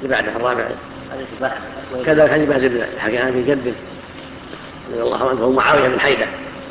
اللي بعده الرابع كذا حديث بهز بن الحكيم عن جده رضي الله عنه هو معاوية بن حيدة.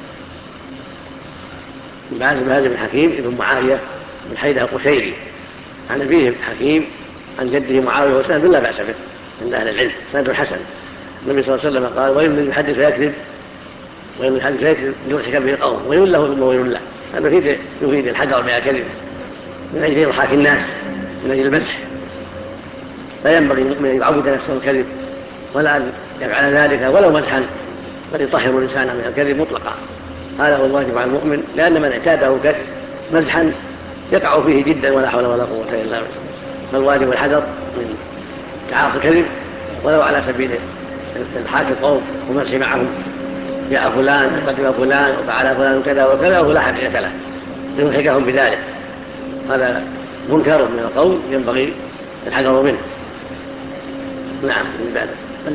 بهز بن حكيم ابن معاوية بن حيدة القشيري عن أبيه حكيم عن جده معاوية وسند لا بأس به عند أهل العلم سند حسن. النبي صلى الله عليه وسلم قال ويل من يحدث ويكذب ويل من يحدث ويكذب يضحك به القوم ويل له ثم ويل له. هذا يفيد الحذر من الكذب من أجل إضحاك الناس من أجل المزح. لا ينبغي المؤمن أن يعود نفسه الكذب ولا أن يفعل ذلك ولو مزحا بل يطهر الإنسان من الكذب مطلقا. هذا هو الواجب على المؤمن لأن من اعتاده مزحا يقع فيه جدا ولا حول ولا قوة إلا بالله. فالواجب الحذر من تعاطي الكذب ولو على سبيل إضحاك القوم ومزح معهم جاء فلان وقدم فلان وفعل فلان كذا وكذا ولا حقيقة له يضحكهم بذلك. هذا منكر من القول ينبغي الحذر منه. نعم من بعد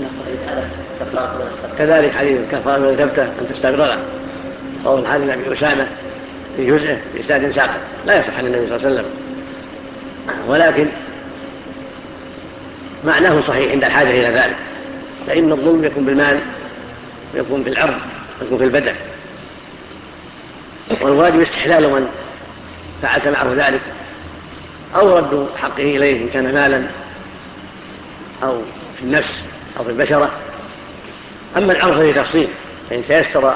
كذلك حديث الكفار من ثبته أن تستغرره قول الحديث بن أبي أسامة في جزءه بإسناد ساقط لا يصح عن النبي صلى الله عليه وسلم ولكن معناه صحيح عند الحاجة إلى ذلك. فإن الظلم يكون بالمال ويكون في العرض ويكون في البدن والواجب استحلال من فعلت معه ذلك أو رد حقه إليه إن كان مالا أو في النفس أو في البشرة. أما العرض فهي تفصيل فإن تيسر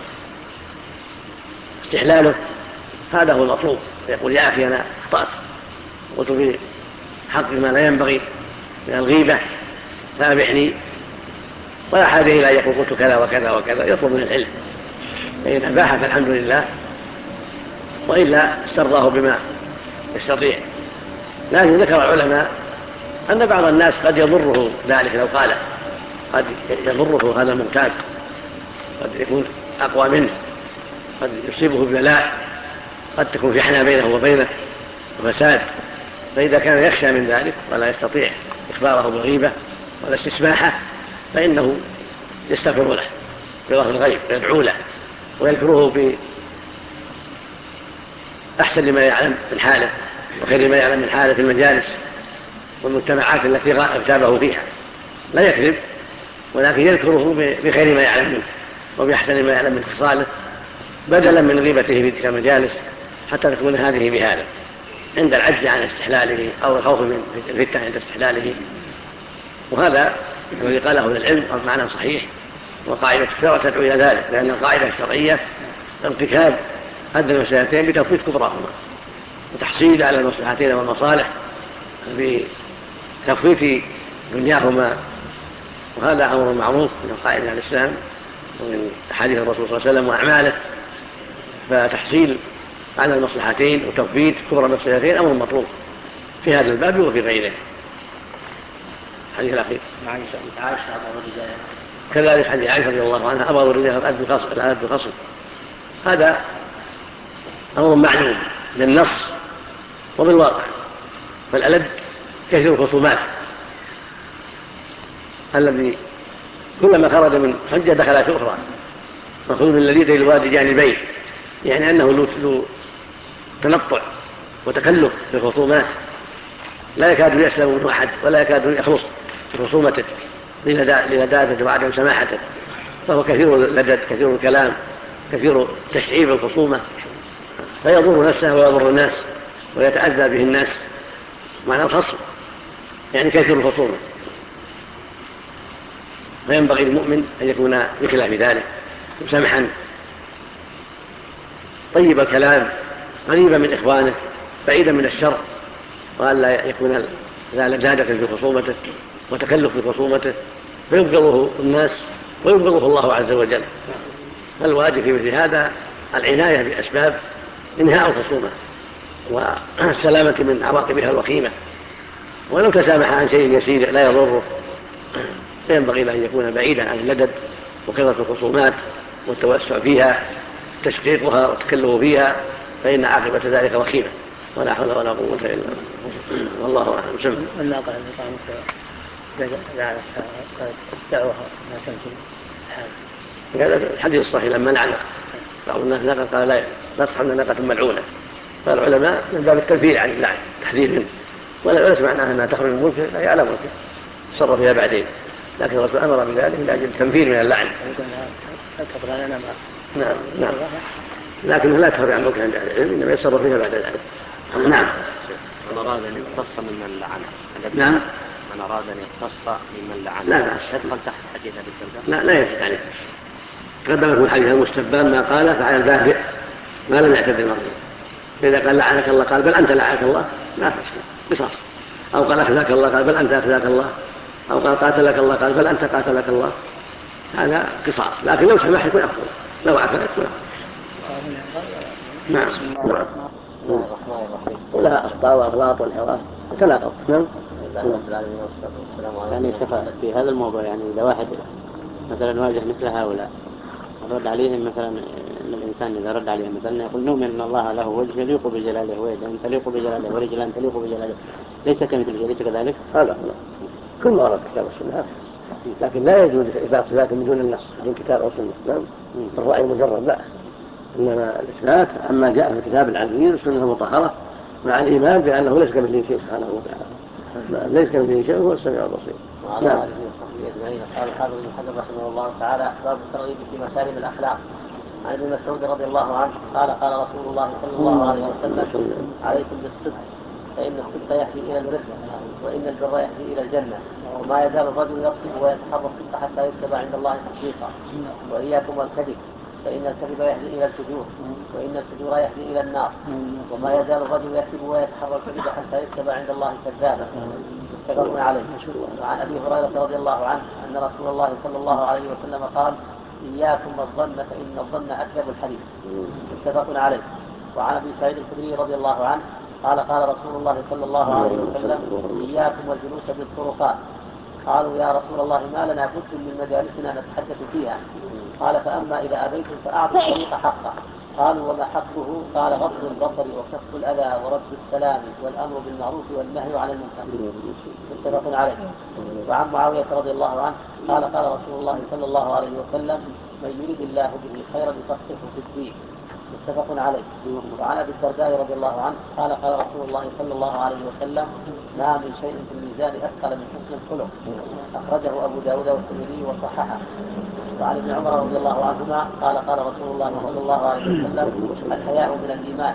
استحلاله هذا هو المطلوب يقول يا أخي أنا أخطأت قلت في حق ما لا ينبغي من الغيبة فأبحني ولا حاجة إلى أن يقول قلت كذا وكذا وكذا يطلب من العلم فإن أباح فالحمد لله وإلا استرضاه بما يستطيع. لكن ذكر العلماء أن بعض الناس قد يضره ذلك لو قال قد يضره هذا المعتاد قد يكون أقوى منه قد يصيبه ببلاء قد تكون فحنة بينه وبينه وفساد. فإذا كان يخشى من ذلك ولا يستطيع إخباره بالغيبة ولا استسماحه فإنه يستغفر له بظهر الغيب ويدعو له ويذكره بأحسن لما يعلم من حاله وخير ما يعلم من حاله في المجالس والمجتمعات التي اغتابه فيها. لا يكذب ولكن يذكره بخير ما يعلم منه وبأحسن ما يعلم من خصاله بدلا من غيبته في تلك المجالس حتى تكون هذه بهذا عند العجز عن استحلاله أو الخوف من الفتنة عند استحلاله. وهذا الذي قاله العلم معنى صحيح وقاعدة الشرع تدعو إلى ذلك لأن القاعدة الشرعية ارتكاب أدنى المسألتين بتفويت كبراهما وتحصيل على المصلحتين والمصالح بتفويت دنياهما. وهذا أمر معروف من قاعدة الإسلام ومن حديث الرسول صلى الله عليه وسلم وأعماله. فتحصيل على المصلحتين وتفويت كبرى المصلحتين أمر مطلوب في هذا الباب وفي غيره. الحديث الأخير عائشة كذلك حديث عائشة رضي الله عنها أبغض الرجال الألد بخصم. هذا أمر معلوم بالنص وبالواقع. فالألد كثير الخصومات الذي كلما خرج من حجة دخل في أخرى مأخوذ من الذي الوادي جانبين يعني أنه له تنطع وتكلف في الخصومات لا يكاد يسلم منه أحد ولا يكاد يخلص في خصومته لنداته وعدم سماحته. فهو كثير اللدد كثير الكلام كثير تشعيب الخصومة فيضر نفسه ويضر الناس ويتأذى به الناس. معنى الخصم يعني كثير الخصومة. فينبغي المؤمن أن يكون بخلاف ذلك مسامحا طيب الكلام قريبا من إخوانه بعيدا من الشر وأن لا يكون لدادة في خصومته وتكلف في خصومته فيبغضه الناس ويبغضه الله عز وجل. فالواجب في مثل هذا العناية بأسباب إنهاء الخصومة والسلامة من عواقبها الوخيمة. ولو تسامح عن شيء يسير لا يضره فينبغي أن يكون بعيدا عن اللدد وكثرة الخصومات والتوسع فيها تشقيقها والتكلف فيها فإن عاقبة ذلك وخيمة ولا حول ولا قوة إلا بالله والله أعلم. سمع الناقة اللي طعمت دعوها ما تمثل هذا الحديث الصحيح لما لعنه بعض الناس ناقة قال لا تصحبنا ناقة ملعونة. فالعلماء من باب التنفير عن اللعن تحذير منه ولا يسمع أنها تخرج من ملكه، لا يعلم ملكه تصرف فيها بعدين، لكن الرسول أمر بذلك من أجل التنفير من اللعن. نعم لكنه لا تخرج عن ملكه عند أهل العلم، إنما يتصرف فيها بعد ذلك. نعم. من أراد أن يقتص ممن لعنه. نعم. من أراد أن يقتص ممن لعنه. لا يدخل تحت حديث أبي الدرداء. لا يجب عليه. تقدم في حديث المستبان ما قال فعلى الباهئ ما لم يعتد المرضي. فإذا قال لعنك الله قال بل أنت لعنك الله لا تشكي قصاص. أو قال أخذاك الله قال بل أنت أخذاك الله. أو قال قاتلك الله قال بل أنت قاتلك الله. هذا قصاص، لكن لو سمح يكون أفضل، لو عفا يكون أفضل. نعم. ولا أخطاء وأغلاط والحراف تناقض. نعم. يعني في هذا الموضوع، يعني إذا واحد مثلا واجه مثل هؤلاء رد عليهم، مثلا إن الإنسان إذا رد عليهم مثلا يقول نؤمن أن الله له وجه يليق بجلاله ويدان تليق بجلاله ورجلان تليق بجلاله ليس كمثله، ليس كذلك؟ هذا كل ما ورد كتاب السنة، لكن لا يجوز إثبات صفات من دون النص من كتاب أو سنة. نعم. الرأي مجرد لا، إنما الإثبات عما جاء في الكتاب العزيز والسنة المطهرة مع الإيمان بأنه ليس كمثله شيء سبحانه وتعالى. ليس كمثله شيء هو السميع البصير. وعلى آله وصحبه أجمعين. قال الحافظ ابن حجر رحمه الله تعالى: باب الترغيب في مكارم الأخلاق. عن ابن مسعود رضي الله عنه قال: قال رسول الله صلى الله عليه وسلم: عليكم بالصدق فإن الصدق يهدي إلى البر، وإن البر يهدي إلى الجنة، وما يزال الرجل يصدق ويتحرى الصدق حتى يكتب عند الله تصديقا، وإياكم والكذب فإن الكذب يهدي إلى الفجور، وإن الفجور يهدي إلى النار، وما يزال الرجل يكذب ويتحرى الكذب حتى يكتب عند الله كذابا. متفق عليه. وعن أبي هريرة رضي الله عنه أن رسول الله صلى الله عليه وسلم قال: إياكم والظن فإن الظن أكذب الحديث. متفق عليه. وعن أبي سعيد الخدري رضي الله عنه قال: قال رسول الله صلى الله عليه وسلم: إياكم والجلوس بالطرقات. قالوا: يا رسول الله ما لنا بد من مجالسنا نتحدث فيها. قال: فأما إذا أبيتم فأعطوا الطريق حقه. قالوا: وما حقه؟ قال: غض البصر وكف الأذى ورد السلام والأمر بالمعروف والنهي عن المنكر. متفق عليه. وعن معاوية رضي الله عنه قال: قال رسول الله صلى الله عليه وسلم: من يريد الله به خيرا يفقهه في الدين. متفق عليه. وعن أبي الدرداء رضي الله عنه قال: قال رسول الله صلى الله عليه وسلم: ما من شيء في الميزان أثقل من حسن الخلق. أخرجه أبو داود والترمذي وصححه. وعن ابن عمر رضي الله عنهما قال: قال رسول الله صلى الله عليه وسلم: الحياء من الإيمان.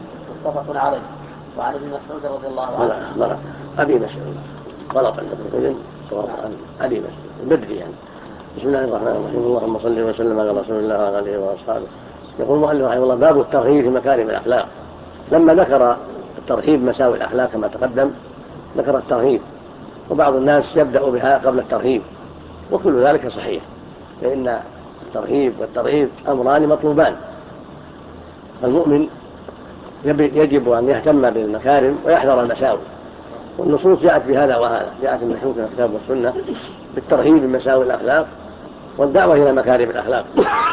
متفق عليه. وعن ابن مسعود رضي الله عنه أبي مسعود غلط عند ابن القيم، أبي مسعود البدري يعني. بسم الله الرحمن الرحيم. اللهم صل وسلم على رسول الله وعلى آله وأصحابه. يقول المؤلف رحمه الله: باب الترغيب في مكارم الأخلاق. لما ذكر الترهيب مساوي الأخلاق كما تقدم ذكر الترهيب، وبعض الناس يبدأ بها قبل الترهيب، وكل ذلك صحيح، فإن الترهيب والترهيب أمران مطلوبان. فالمؤمن يجب أن يهتم بالمكارم ويحذر المساوي، والنصوص جاءت بهذا وهذا، جاءت المحكومة في الكتاب والسنة بالترهيب بمساوي الأخلاق والدعوة إلى مكارم الأخلاق.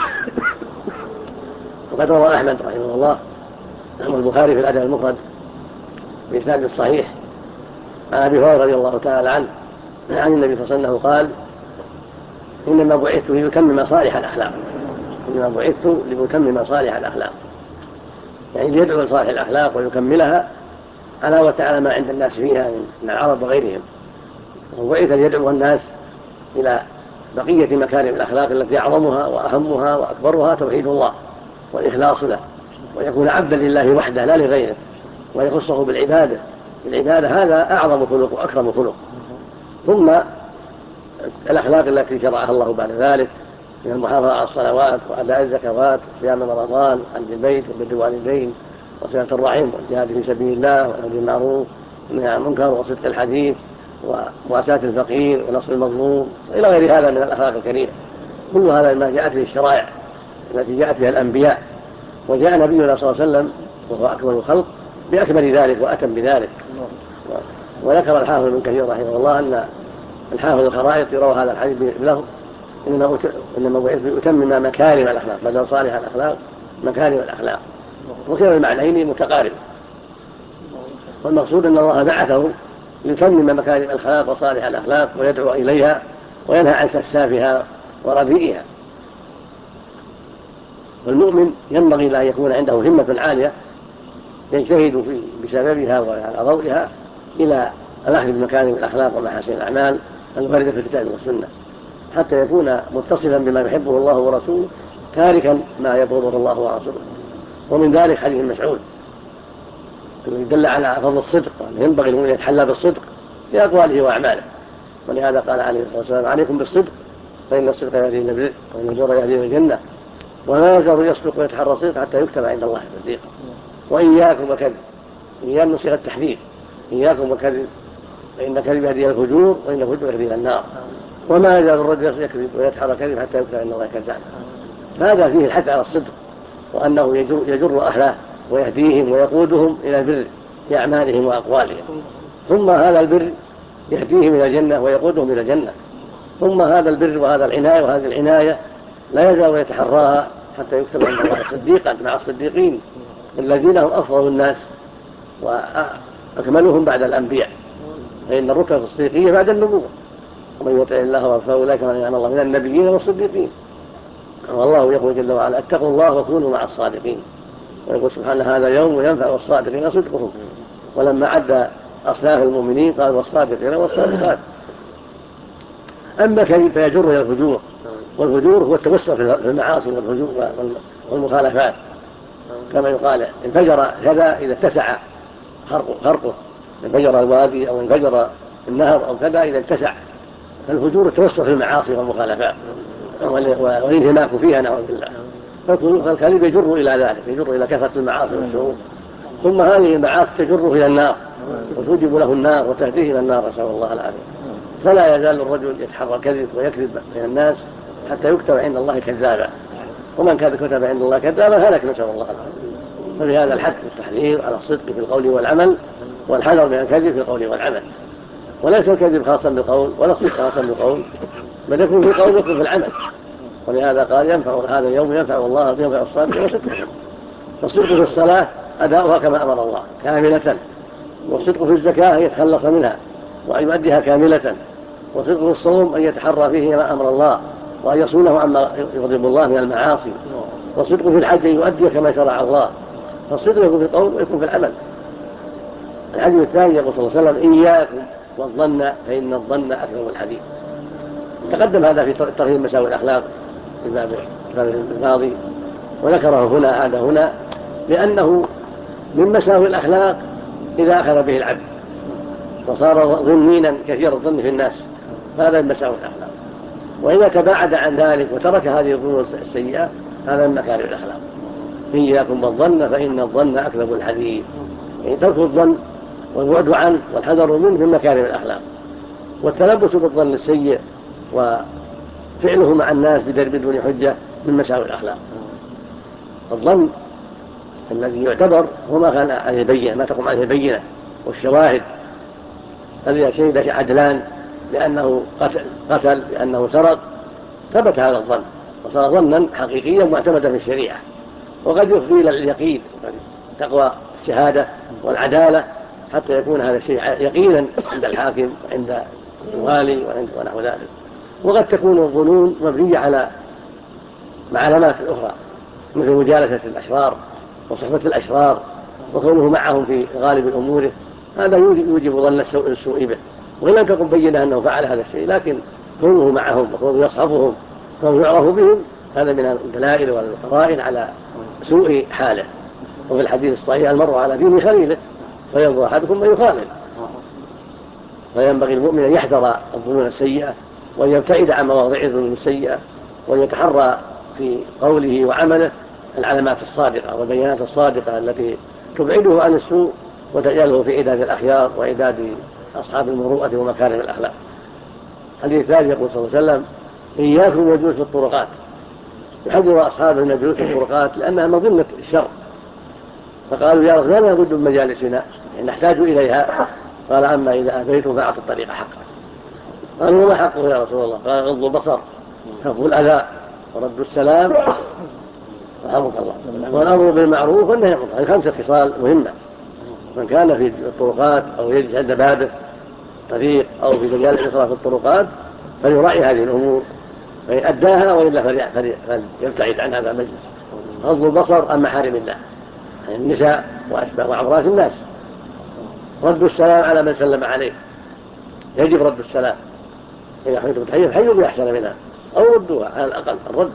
وقد روى أحمد رحمه الله والبخاري في الأدب المفرد بإسناد الصحيح عن أبي هريرة رضي الله تعالى عنه عن النبي صلى الله عليه وسلم قال: إنما بعثت لأتمم صالح الأخلاق. إنما بعثت لأتمم صالح الأخلاق، يعني ليدعو لصالح الأخلاق ويكملها علاوة على ما عند الناس فيها من العرب وغيرهم. وبعث ليدعو الناس إلى بقية مكارم الأخلاق التي أعظمها وأهمها وأكبرها توحيد الله والإخلاص له، ويكون عبدا لله وحده لا لغيره، ويخصه بالعبادة. هذا أعظم خلق وأكرم خلق. ثم الأخلاق التي شرعها الله بعد ذلك من المحافظة على الصلوات وأداء الزكوات وصيام رمضان وحج البيت وبر الوالدين وصلة الرحم والجهاد في سبيل الله والأمر بالمعروف والنهي عن المنكر وصدق الحديث ومواساة الفقير ونصر المظلوم إلى غير هذا من الأخلاق الكريمة. كل هذا ما جاءت به الشرائع التي جاءت بها الأنبياء، وجاء نبينا صلى الله عليه وسلم وهو أكمل الخلق بأكمل ذلك وأتم بذلك. وذكر الحافظ ابن كثير رحمه الله أن الحافظ الخرائط يروى هذا الحديث بلفظ: إنما بعثت لأتمم مكارم الأخلاق، بدل صالح الأخلاق مكارم الأخلاق. وكلا المعنيين متقارب، والمقصود أن الله بعثه ليتمم مكارم الأخلاق وصالح الأخلاق ويدعو إليها وينهى عن سفسافها ورديئها. والمؤمن ينبغي أن يكون عنده همة عالية يجتهد بسببها وعلى ضوئها إلى الأخذ بمكارم الأخلاق ومحاسن الأعمال الواردة في الكتاب والسنة، حتى يكون متصفا بما يحبه الله ورسوله تاركا ما يبغضه الله ورسوله. ومن ذلك حديث مسعود الذي دل على فضل الصدق، وأنه ينبغي المؤمن يتحلى بالصدق في أقواله وأعماله. ولهذا قال عليه الصلاة والسلام: عليكم بالصدق فإن الصدق يهدي إلى البر وإن البر يهدي إلى الجنة، وما يزال يصدق ويتحرى الصدق حتى يكتب عند الله صديقا. وإياكم والكذب، إياكم صيغة التحذير، إياكم والكذب فإن الكذب يهدي إلى الفجور وإن الفجور يهدي إلى النار، وما يزال الرجل يكذب ويتحرى الكذب حتى يكتب عند الله كذابا. هذا فيه الحث على الصدق، وأنه يجر أهله ويهديهم ويقودهم إلى البر بأعمالهم وأقوالهم، ثم هذا البر يهديهم إلى الجنة ويقودهم إلى الجنة، ثم هذا البر وهذا العناية وهذه العناية لا يزال يتحراها حتى يكتب عند الله صديقا مع الصديقين الذين هم أفضل الناس وأكملهم بعد الأنبياء، فإن الرتبة الصديقية بعد النبوة. ومن يطع الله فأولئك من أنعم الله من النبيين والصديقين. والله يقول جل وعلا: اتقوا الله وكونوا مع الصادقين. ويقول سبحانه: هذا يوم ينفع الصادقين صدقهم. ولما عد أصناف المؤمنين قال: والصادقين والصادقات. أما كذب فيجر إلى الفجور، والفجور هو التوسع في المعاصي والمخالفات، كما يقال: انفجر كذا إذا اتسع خرقه، انفجر الوادي أو انفجر النهر أو كذا إذا اتسع. فالفجور التوسع في المعاصي والمخالفات والانهماك فيها، نعوذ بالله. فالكذب يجر إلى ذلك، يجر إلى كثرة المعاصي والشرور، ثم هذه المعاصي تجره إلى النار وتوجب له النار وتهديه إلى النار، نسأل الله العافية. فلا يزال الرجل يتحرى الكذب ويكذب بين الناس حتى يكتب عند الله كذابا، ومن كان كتب عند الله كذابا هلك، نسأل الله العافية. فلهذا الحث والتحذير على الصدق في القول والعمل، والحذر من الكذب في القول والعمل. وليس الكذب خاصا بالقول ولا الصدق خاصا بالقول، بل يكون في القول ويكون في العمل. ولهذا قال: ينفع هذا اليوم ينفع الله ينفع الصادق وصدقه. فالصدق في الصلاة أداؤها كما أمر الله كاملة، والصدق في الزكاة أن يتخلص منها وأن يؤديها كاملة، والصدق في الصوم أن يتحرى فيه ما أمر الله وأن يصونه عما يغضب الله من المعاصي، والصدق في الحج أن يؤدي كما شرع الله. فالصدق يكون في القول ويكون في العمل. الحديث الثاني يقول صلى الله عليه وسلم: إياكم والظن فإن الظن أكذب الحديث. تقدم هذا في ترهيب مساوئ الأخلاق في الباب الماضي، وذكره هنا عاد هنا لأنه من مساوئ الأخلاق إذا أخذ به العبد وصار ظنينا كثير الظن في الناس، هذا من مساوئ الأخلاق. وإذا تباعد عن ذلك وترك هذه الظنون السيئة هذا من مكارم الأخلاق. إياكم والظن فإن الظن أكذب الحديث. يعني ترك الظن والبعد عنه والحذر منه من مكارم الأخلاق. والتلبس بالظن السيء وفعله مع الناس بدون حجة من مساوئ الأخلاق. الظن الذي يعتبر هو ما كان عليه بينة، ما تقوم عليه بينة والشواهد. الذي شهد عدلان لأنه قتل لأنه سرق ثبت هذا الظن وصار ظنا حقيقيا معتمدا في الشريعة. وقد يفضي إلى اليقين، تقوى الشهادة والعدالة حتى يكون هذا الشيء يقينا عند الحاكم وعند الوالي ونحو ذلك. وقد تكون الظنون مبنية على معلومات أخرى مثل مجالسة الأشرار وصحبة الأشرار وكونه معهم في غالب أموره، هذا يوجب ظن السوء به، وإن لم تكن بينه أنه فعل هذا الشيء، لكن كونه معهم وكونه يصحبهم وكونه يعرف بهم هذا من الدلائل والقرائن على سوء حاله. وفي الحديث الصحيح: المرء على دين خليله فينظر أحدكم من يخالل. فينبغي المؤمن أن يحذر الظنون السيئة وأن يبتعد عن مواضع الظنون السيئة، وأن يتحرى في قوله وعمله العلامات الصادقة والبيانات الصادقة التي تبعده عن السوء وتجعله في عداد الأخيار وعداد أصحاب المروءة ومكارم الأخلاق. الحديث الثالث يقول صلى الله عليه وسلم: إياكم والجلوس في الطرقات. يحذر أصحابه من الجلوس في الطرقات لأنها مظنة الشر، فقالوا: يا رسول الله بد من مجالسنا نحتاج إليها. قال: أما إذا أتيتم فأعطوا الطريق حقه. قالوا: وما حقه يا رسول الله؟ قال: غض البصر، كف الأذى، ورد السلام، رحمك الله، والأمر بالمعروف والنهي عن المنكر. هذه 5 خصال مهمة. من كان في الطرقات أو يجلس عند بابه طريق أو في مجال الإصلاح في الطرقات فليراعي هذه الأمور فإن أداها، وإلا فليبتعد عن هذا المجلس. غض البصر عن محارم الله، يعني النساء وأشباه وعورات الناس، رد السلام على من سلم عليه، يجب رد السلام. إذا حييتم بتحية فحيوا بأحسن منها أو ردوها على الأقل الرد.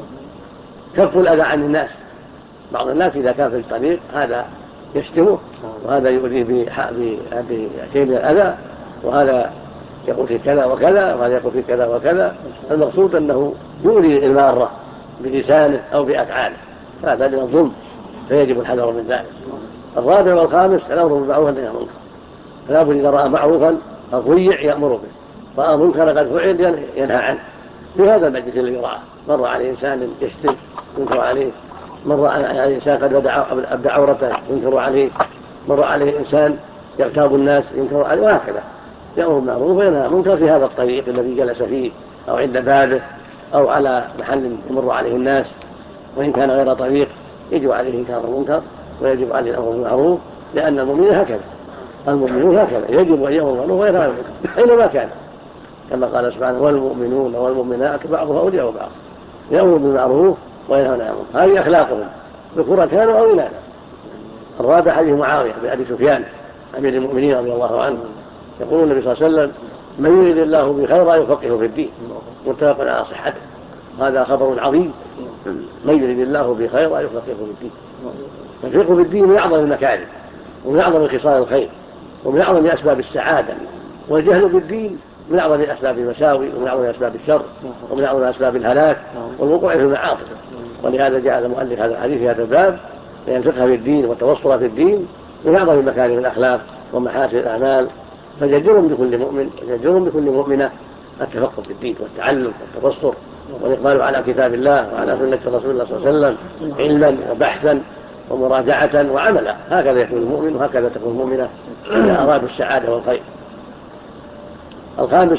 كف الأذى عن الناس، بعض الناس إذا كان في الطريق هذا يشتمه وهذا يؤذيه بشيء من الأذى، وهذا يقول في كذا وكذا وهذا يقول في كذا وكذا. المقصود أنه يؤذي المارة بلسانه أو بأفعاله، هذا من الظلم، فيجب الحذر من ذلك. الرابع والخامس الأمر بالمعروف والنهي عن المنكر، فلا بد إذا رأى معروفا الضيع يأمر به، رأى منكرا قد فعل ينهى عنه. في هذا المجلس الذي رأى مر عليه إنسان يشتم ينكر عليه، مر عليه إنسان قد أبدى عورته ينكر عليه، مر عليه إنسان يغتاب الناس ينكر عليه، وهكذا يأمر بالمعروف وينهى عن المنكر في هذا الطريق الذي جلس فيه أو عند بابه أو على محل يمر عليه الناس. وإن كان غير طريق يجب عليه إنكار المنكر ويجب عليه الأمر بالمعروف، لأن المؤمنين هكذا، المؤمنون هكذا يجب أن يأمروا بالمعروف وينهوا عن المنكر أينما كان، كما قال سبحانه والمؤمنون والمؤمنات بعضهم أولياء بعض، يأمروا بالمعروف وينهون عن المنكر. هذه أخلاقهم ذكورا كانوا أو إناثا. الرابع حديث معاوية بأبي سفيان أمير المؤمنين رضي الله عنه، يقول النبي صلى الله عليه وسلم: من يريد الله بخيرا يفقهه في الدين، متفق على صحته. هذا خبر عظيم، من يريد الله بخيرا يفقهه في الدين. الفقه في الدين من أعظم المكارم ومن أعظم خصال الخير ومن أعظم أسباب السعادة، والجهل بالدين من أعظم أسباب المساوي ومن أعظم أسباب الشر ومن أعظم أسباب الهلاك والوقوع في المعاصي. ولهذا جاء المؤلف هذا الحديث في هذا الباب، لأن الفقه في الدين والتوصل في الدين من أعظم مكارم الأخلاق ومحاسن الأعمال. فجدرهم بكل مؤمن وجدرهم بكل مؤمنة التفقه في الدين والتعلم والتبصر والإقبال على كتاب الله وعلى سنة رسول الله صلى الله عليه وسلم علما وبحثا ومراجعة وعملا. هكذا يكون المؤمن وهكذا تكون المؤمنة إذا أرادوا السعادة والخير. الخامس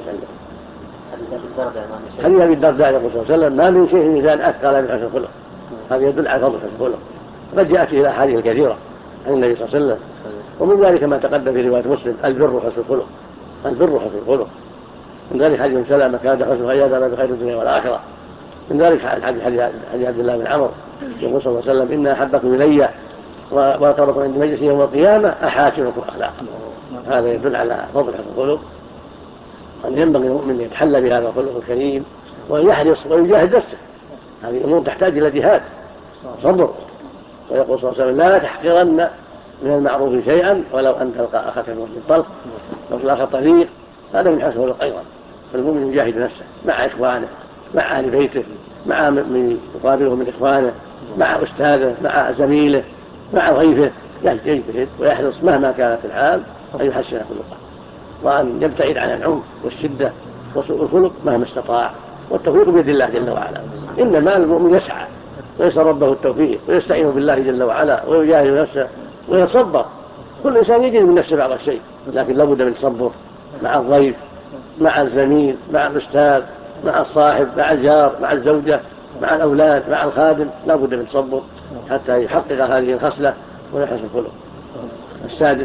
حديث أبي الدرداء يقول صلى الله عليه وسلم: ما من شيء ميزان أثقل من حسن الخلق. هذا يدل على فضل حسن الخلق، قد جاءت إلى أحاديث كثيرة عن النبي صلى الله عليه وسلم، ومن ذلك ما تقدم في رواية مسلم: البر حسن الخلق، البر حسن الخلق. من ذلك حديث سلمة: كاد حسن غياذا بخير الدنيا والآخرة. من ذلك حديث عبد الله بن عمرو يقول صلى الله عليه وسلم: إن أحبكم إلي وأقربكم عند مجلسي يوم القيامة أحاسنكم أخلاقا. هذا يدل على فضل حسن الخلق، أن ينبغي المؤمن أن يتحلى بهذا الخلق الكريم ويحرص ويجاهد نفسه. هذه أمور تحتاج إلى جهاد صبر. ويقول صلى الله عليه وسلم: لا تحقرن من المعروف شيئا ولو أن تلقى أخاك بوجه طلق، لو تلاقى طريق. هذا من حسن الخلق أيضا. فالمؤمن يجاهد نفسه مع إخوانه، مع أهل بيته، مع من يقابله من إخوانه، مع أستاذه، مع زميله، مع ضيفه، يجتهد ويحرص مهما كانت الحال أن يحسن خلقه، وأن يبتعد عن العنف والشدة وسوء الخلق مهما استطاع، والتوفيق بيد الله جل وعلا. إنما المؤمن يسعى ويسأل ربه التوفيق ويستعين بالله جل وعلا ويجاهد نفسه ويتصبر. كل إنسان يجد من نفسه بعض الشيء، لكن لابد من التصبر مع الضيف، مع الزميل، مع الأستاذ، مع الصاحب، مع الجار، مع الزوجة، مع الأولاد، مع الخادم، لابد من التصبر حتى يحقق هذه الخصلة ويحسن الخلق. السادس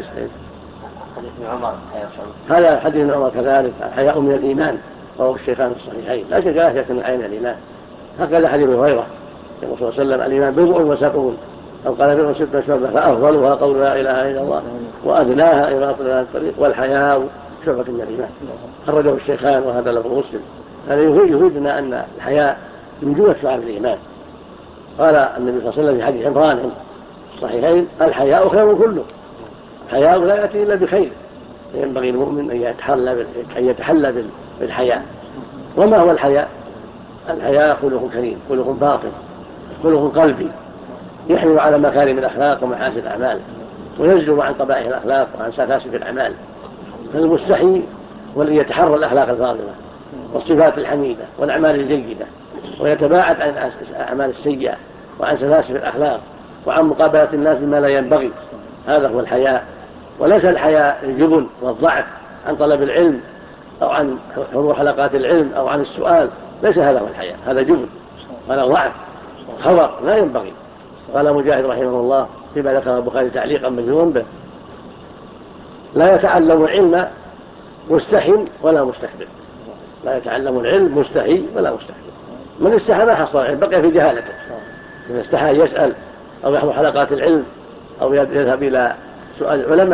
هذا حديث ابن عمر كذلك: الحياء من الإيمان، رواه الشيخان في الصحيحين. لا شك من الحياء من الإيمان. هكذا حديث هريرة يقول صلى الله عليه وسلم: الإيمان بضع وسبعون، أو قال بضع وستون شعبة، فأفضلها قول لا إله إلا الله، وأدناها إغاظة عن الطريق، والحياء شعبة من الإيمان. خرجه الشيخان وهذا لفظ مسلم. هذا يفيدنا أن الحياء من جملة شعب الإيمان. قال النبي صلى الله عليه وسلم في حديث عمران في الصحيحين: الحياء خير كله، الحياء لا يأتي إلا بخير. ينبغي المؤمن أن يتحلى بالحياء. وما هو الحياء؟ الحياء خلق كريم، خلق باطن، خلق قلبي، يحمل على مكارم الأخلاق ومحاسن الأعمال، ويزجر عن قبائح الأخلاق وعن سفاسف الأعمال. فالمستحي والذي يتحرى الأخلاق الفاضلة والصفات الحميدة والأعمال الجيدة، ويتباعد عن الأعمال السيئة وعن سفاسف الأخلاق وعن مقابلة الناس بما لا ينبغي. هذا هو الحياء. وليس الحياء الجبن والضعف عن طلب العلم أو عن حضور حلقات العلم أو عن السؤال، ليس هذا هو الحياء، هذا جبن، هذا ضعف، خبر لا ينبغي. قال مجاهد رحمه الله فيما ذكر البخاري تعليقا مجنون به: لا يتعلم العلم مستحي ولا مستكبر. لا يتعلم العلم مستحي ولا مستكبر. من استحى ما حصل العلم، بقي في جهالته. من استحى يسأل أو يحضر حلقات العلم أو يذهب إلى سؤال العلماء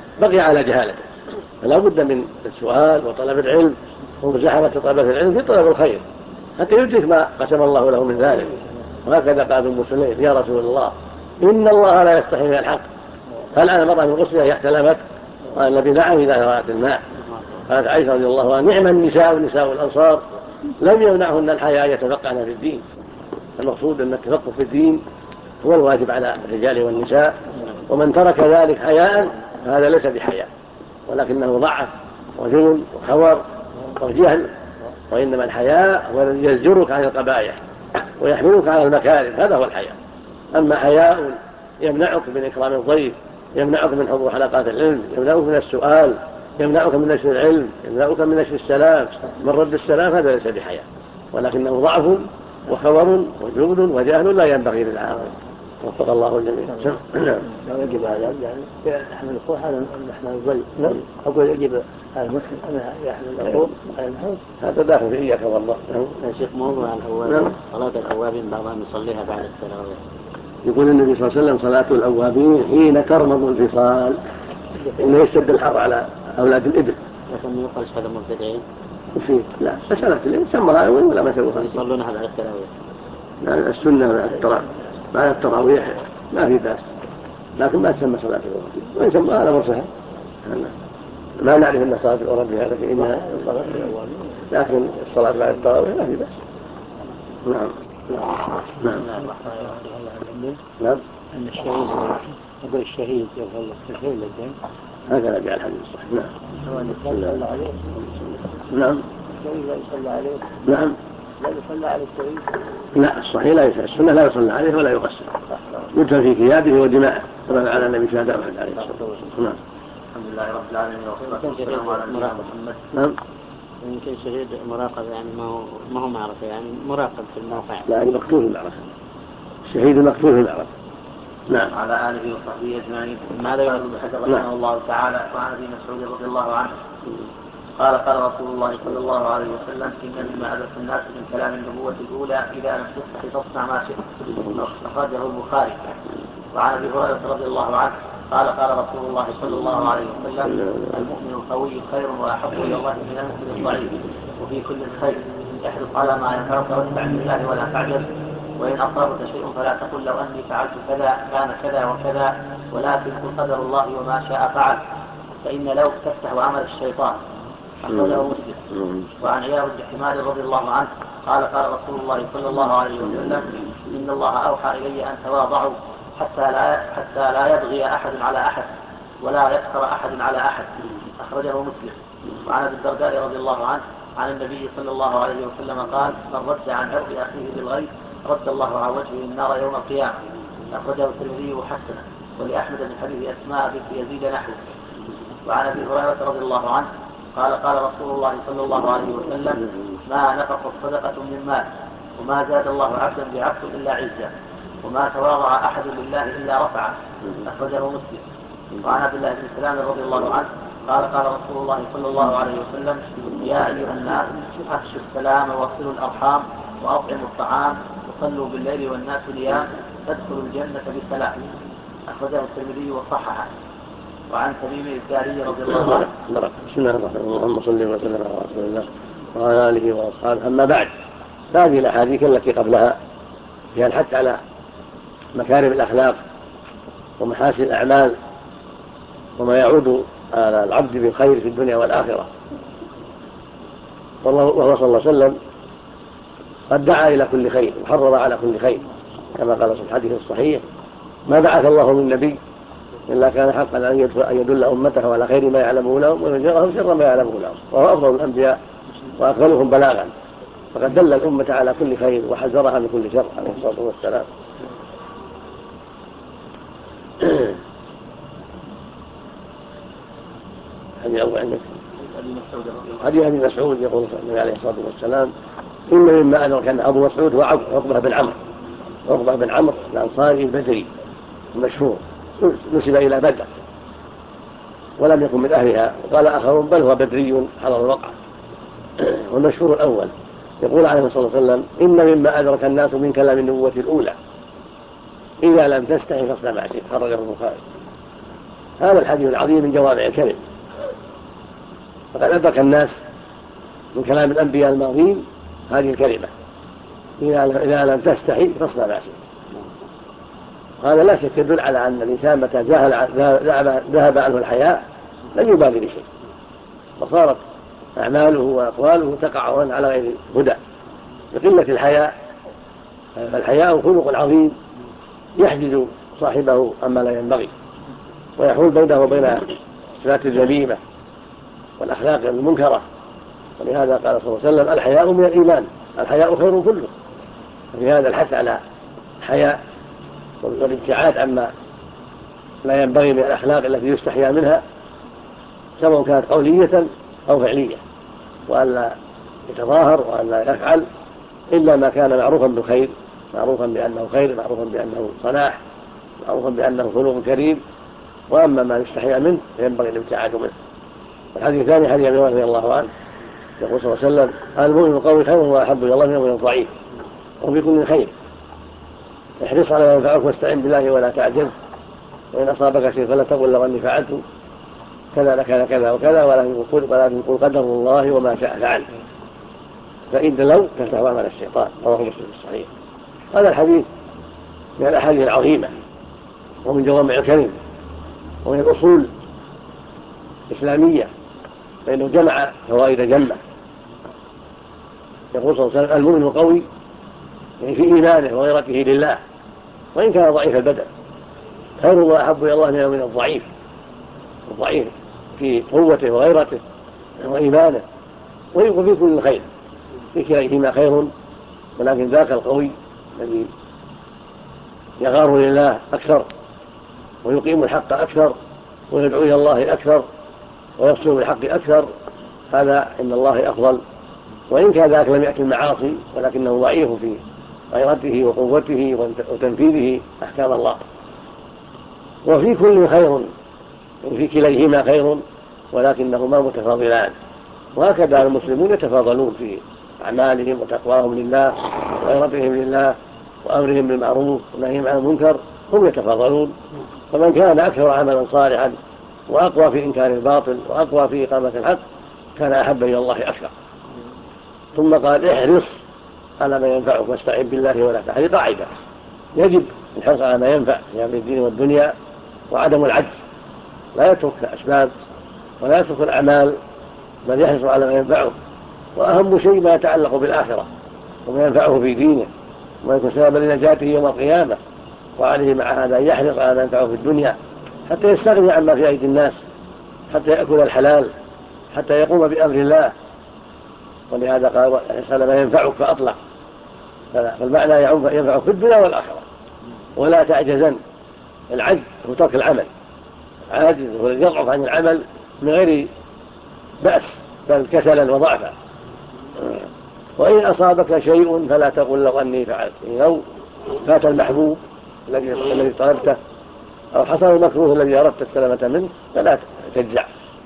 بقي على جهالته. فلا بد من السؤال وطلب العلم ومزاحمة طلبة العلم في طلب الخير حتى يدرك ما قسم الله له من ذلك. وهكذا قال ابن سليم: يا رسول الله إن الله لا يستحي من الحق. فالآن مرة من غسلها احتلمت قال النبي: نعم إذا رأت الماء. قالت عائشة رضي الله عنها: نعم النساء ونساء الأنصار لم يمنعهن الحياء يتفقهن في الدين. المقصود أن التفقه في الدين هو الواجب على الرجال والنساء، ومن ترك ذلك حياء هذا ليس بحياء ولكنه ضعف وجنون وخور وجهل. وإنما الحياء هو الذي يزجرك عن القبائح ويحملك على المكارم، هذا هو الحياء. أما حياء يمنعك من إكرام الضيف، يمنعك من حضور حلقات العلم، يمنعك من السؤال، يمنعك من نشر العلم، يمنعك من نشر السلام، من رد السلام، هذا ليس بحياء ولكنه ضعف وخور وجود وجهل لا ينبغي للعاقل. وفق الله الجميع. لا يجب على يعني يحمل الأخوة على محمل الضيف. نعم. أقول يجب على المسلم أن يحمل الأخوة على المحمل. هذا داخل في إياك والله. يا شيخ موضوع الأوابين، صلاة الأوابين بعضهم يصليها بعد التراويح. يقول النبي صلى الله عليه وسلم: صلاة الأوابين حين ترمض الفصال، إنه يشتد الحر على أولاد الإبل. لكن ما يقالش هذا مبتدعين. وفيه لا مسألة اللي سمها ولا ما سووها يصلونها بعد التراويح. لا السنة بعد التراويح ما في بأس، لكن ما تسمى صلاة الأوابين، وإن سمى هذا مرسها. ما نعرف أن صلاة الأوابين هذا فإنها صلاة الأوابين، لكن الصلاة بعد التراويح ما في بأس. نعم. نعم. نعم. أن الشهيد يقول الشهيد يقول الشهيد للدين هكذا جاء الحديث الصحيح. نعم. لا يصلى عليه. نعم. الشهيد لا يصلى عليه. نعم. لا يصلى على الشهيد. لا الصحيح لا يصلى، السنة لا يصلى عليه ولا يغسل، يدفن في ثيابه ودماءه كما فعل النبي صلى الله عليه وسلم. نعم. الحمد لله رب العالمين والصلاة والسلام على نبينا محمد. نعم. يمكن شهيد مراقب يعني ما هو معركة يعني مراقب في الموقع. لا مقتول في المعركة، الشهيد مقتول في المعركة. نعم. على آله وصحبه أجمعين. ماذا يقول ابن حجر رحمه الله تعالى وعن ابي مسعود رضي الله عنه قال: قال رسول الله صلى الله عليه وسلم: إن مما أدرك الناس من كلام النبوة الأولى إذا لم تستحي فاصنع ما شئت. أخرجه البخاري. وعن ابي هريرة رضي الله عنه قال: قال رسول الله صلى الله عليه وسلم: المؤمن القوي خير وأحب إلى الله من المؤمن الضعيف، وفي كل خير. احرص على ما ينفعك واستعن بالله ولا تعجز، وإن أصابك شيء فلا تقل لو أني فعلت كذا كان كذا وكذا، ولكن قل قدر الله وما شاء فعل، فإن لو تفتح عمل الشيطان. أخرجه مسلم. وعن عياض بن حماد رضي الله عنه قال: قال رسول الله صلى الله عليه وسلم: إن الله أوحى إلي أن تواضعوا حتى لا يبغي أحد على أحد ولا يفخر أحد على أحد. أخرجه مسلم. وعن أبي الدرداء رضي الله عنه عن النبي صلى الله عليه وسلم قال: من رد عن عرض أخيه بالغيب رد الله على وجهه النار يوم القيامة. أخرجه الترمذي وحسنه. ولأحمد بن حديث أسماء بنت يزيد نحوه. وعن أبي هريرة رضي الله عنه قال: قال رسول الله صلى الله عليه وسلم: ما نقصت صدقة من مال، وما زاد الله عبدا بعفو إلا عزا، وما تواضع أحد لله إلا رفعه. أخرجه مسلم. وعن عبد الله بن سلام رضي الله عنه قال: قال رسول الله صلى الله عليه وسلم: يا أيها الناس أفشوا السلام وصلوا الأرحام وأطعموا الطعام وصلوا بالليل والناس نيام تدخلوا الجنة بسلام. أخرجه الترمذي وصححه. وعن تميم الداري رضي الله عنه. بسم الله الرحمن الرحيم. اللهم صل وسلم على رسول الله وعلى آله وأصحابه. أما بعد، هذه الأحاديث التي قبلها فيها الحث على مكارم الأخلاق ومحاسن الأعمال وما يعود على العبد بالخير في الدنيا والآخرة. وهو صلى الله عليه وسلم قد دعا إلى كل خير وحرض على كل خير، كما قال في الحديث الصحيح: ما بعث الله من نبي إلا كان حقا أن يدل أمته على خير ما يعلمه لهم وينذرهم شر ما يعلمه لهم، وهو أفضل الأنبياء وأكملهم بلاغا، فقد دل الأمة على كل خير وحذرها من كل شر عليه الصلاة والسلام. هذه أول عندك هذه أبي مسعود يقول النبي عليه الصلاة والسلام: إن مما أدرك أن أبو مسعود هو عقبة بن عمرو الأنصاري البدري المشهور، نسب إلى بدر ولم يكن من أهلها، وقال آخرون بل هو بدري حضر الوقعة. والمشهور الأول يقول عليه الصلاة والسلام: إن مما أدرك الناس من كلام النبوة الأولى إذا لم تستحي فاصنع ما شئت. خرجه البخاري. هذا الحديث العظيم من جوامع الكلم، فقد أدرك الناس من كلام الأنبياء الماضين هذه الكلمة: إذا لم تستحي فاصنع ما شئت. هذا لا شك يدل على أن الإنسان متى ذهب عنه الحياء لن يبالي بشيء، وصارت أعماله وأقواله تقع على غير هدى بقلة الحياء. فالحياء خلق عظيم يحجز صاحبه عما لا ينبغي، ويحول بينه وبين الصفات الذميمة والأخلاق المنكرة. ولهذا قال صلى الله عليه وسلم: الحياء من الإيمان، الحياء خير كله. ففي هذا الحث على الحياء والابتعاد عما لا ينبغي من الأخلاق التي يستحيا منها، سواء كانت قولية أو فعلية، وألا يتظاهر وألا يفعل إلا ما كان معروفا بالخير، معروفا بأنه خير، معروفا بأنه صلاح، معروفا بأنه خلق كريم. وأما ما يستحيا منه فينبغي الابتعاد منه. الحديث الثاني حديث أبي هريرة رضي الله عنه يقول صلى الله عليه وسلم: المؤمن القوي خير وأحب إلى الله من المؤمن الضعيف، وفي كل خير. احرص على ما ينفعك واستعن بالله ولا تعجز، وإن أصابك شيء فلا تقل لو أني فعلت كذا لكان كذا وكذا، ولكن قل قدر الله وما شاء فعل، فإن لو تفتح عمل الشيطان. رواه مسلم في الصحيح. هذا الحديث من الأحاديث العظيمة ومن جوامع الكلم ومن الأصول الإسلامية، فإنه جمع فوائد جمة. يقول صلى الله عليه وسلم: المؤمن القوي يعني في إيمانه وغيرته لله، وإن كان ضعيف البدن، خير وأحب إلى الله من المؤمن الضعيف. الضعيف في قوته وغيرته وإيمانه، وفي كل خير، في كليهما خير، ولكن ذاك القوي الذي يغار لله أكثر ويقيم الحق أكثر ويدعو إلى الله أكثر ويصوم بالحق أكثر، هذا إن الله أفضل. وإن كان ذاك لم يأتي المعاصي، ولكنه ضعيف في غيرته وقوته وتنفيذه أحكام الله. وفي كل خير، في كليهما خير، ولكنهما متفاضلان. وهكذا المسلمون يتفاضلون في أعمالهم وتقواهم لله وغيرتهم لله وأمرهم بالمعروف ونهيهم عن المنكر، هم يتفاضلون. فمن كان أكثر عملا صالحا وأقوى في إنكار الباطل وأقوى في إقامة الحق كان أحب إلى الله أكثر. ثم قال: احرص على ما ينفعك واستعن بالله ولا تعجز. هذه قاعدة، يجب الحرص على ما ينفع في أمر الدين والدنيا وعدم العجز، لا يترك الأسباب ولا يترك الأعمال، بل يحرص على ما ينفعه. وأهم شيء ما يتعلق بالآخرة وما ينفعه في دينه وما يكون سببا لنجاته يوم القيامة. وعليه مع هذا أن يحرص على ما ينفعه في الدنيا حتى يستغني عما في أيدي الناس، حتى يأكل الحلال، حتى يقوم بأمر الله. ولهذا قال: احرص على ما ينفعك فأطلق. فالمعنى ينفعك في الدنيا والآخرة، ولا تعجزن. العجز هو ترك العمل، عاجز هو يضعف عن العمل من غير بأس، بل كسلا وضعفا. وإن أصابك شيء فلا تقل لو أني فعلت. لو فات المحبوب الذي طلبته أو حصل المكروه الذي أردت السلامة منه فلا تجزع،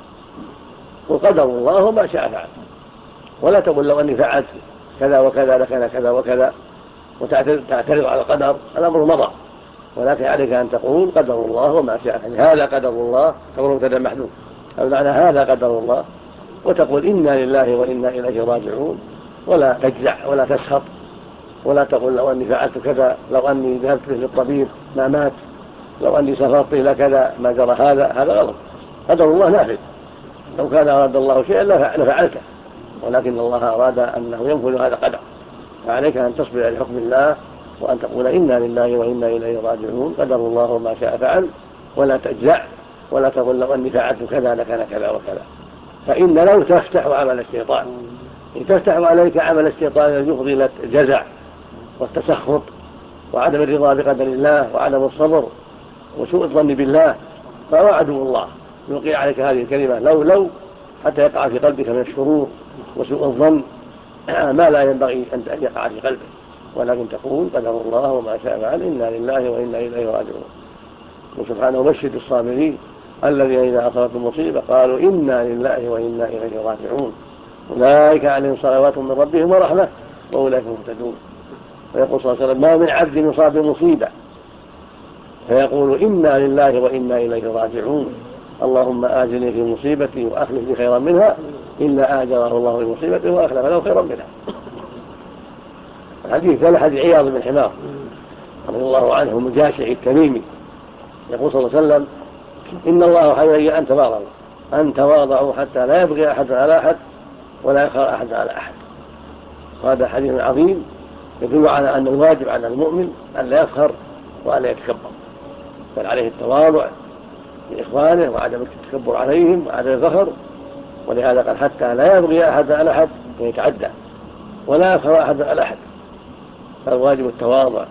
وقدر الله ما شاء فعل. ولا تقل لو أني فعلت كذا وكذا لكان كذا وكذا وتعترض على القدر، الأمر مضى. ولكن عليك أن تقول قدر الله وما شاء فعل. هذا قدر الله، خبر مبتدأ محذوف، المعنى هذا قدر الله، وتقول إنا لله وإنا إليه راجعون، ولا تجزع ولا تسخط، ولا تقول لو أني فعلت كذا، لو أني ذهبت به للطبيب ما مات، لو أني سافرت إلى كذا ما جرى. هذا غلط. قدر الله نافذ، لو كان أراد الله شيئا لفعلته، ولكن الله أراد أنه ينفذ هذا قدر. فعليك أن تصبر لحكم الله وأن تقول إنا لله وإنا إليه راجعون، قدر الله وما شاء فعل، ولا تجزع ولا تقول لو أني فعلت كذا لكان كذا وكذا. فإن لو تفتح عمل الشيطان، تفتح عليك عمل الشيطان الذي يفضي إلى الجزع والتسخط وعدم الرضا بقدر الله وعدم الصبر وسوء الظن بالله. فهو عدو الله يلقي عليك هذه الكلمة لو حتى يقع في قلبك من الشرور وسوء الظن ما لا ينبغي أن يقع في قلبك، ولكن تقول قدر الله وما شاء فعل، إنا لله وإنا إليه راجعون. وسبحانه مشهد الصابرين الذين إذا أصابتهم المصيبة قالوا إنا لله وإنا إليه راجعون، أولئك عليهم صلوات من ربهم ورحمة وأولئك مهتدون. ويقول صلى الله عليه وسلم: ما من عبد يصاب بمصيبة فيقول إنا لله وإنا إليه راجعون، اللهم آجرني في مصيبتي وأخلف لي خيرا منها، إلا آجره الله في مصيبته وأخلف له خيرا منها. الحديث ثالث حديث عياض بن حمار رضي الله عنه المجاشعي التميمي، يقول صلى الله عليه وسلم إن الله حي أن تواضعوا حتى لا يبغي أحد على أحد ولا يخار أحد على أحد. وهذا حديث عظيم يدل على أن الواجب على المؤمن أن لا يفخر وأن لا يتكبر، بل عليه التواضع لإخوانه وعدم التكبر عليهم وعدم الفخر. ولهذا قال حتى لا يبغي أحد على أحد فيتعدى ولا يفخر أحد على أحد. فالواجب التواضع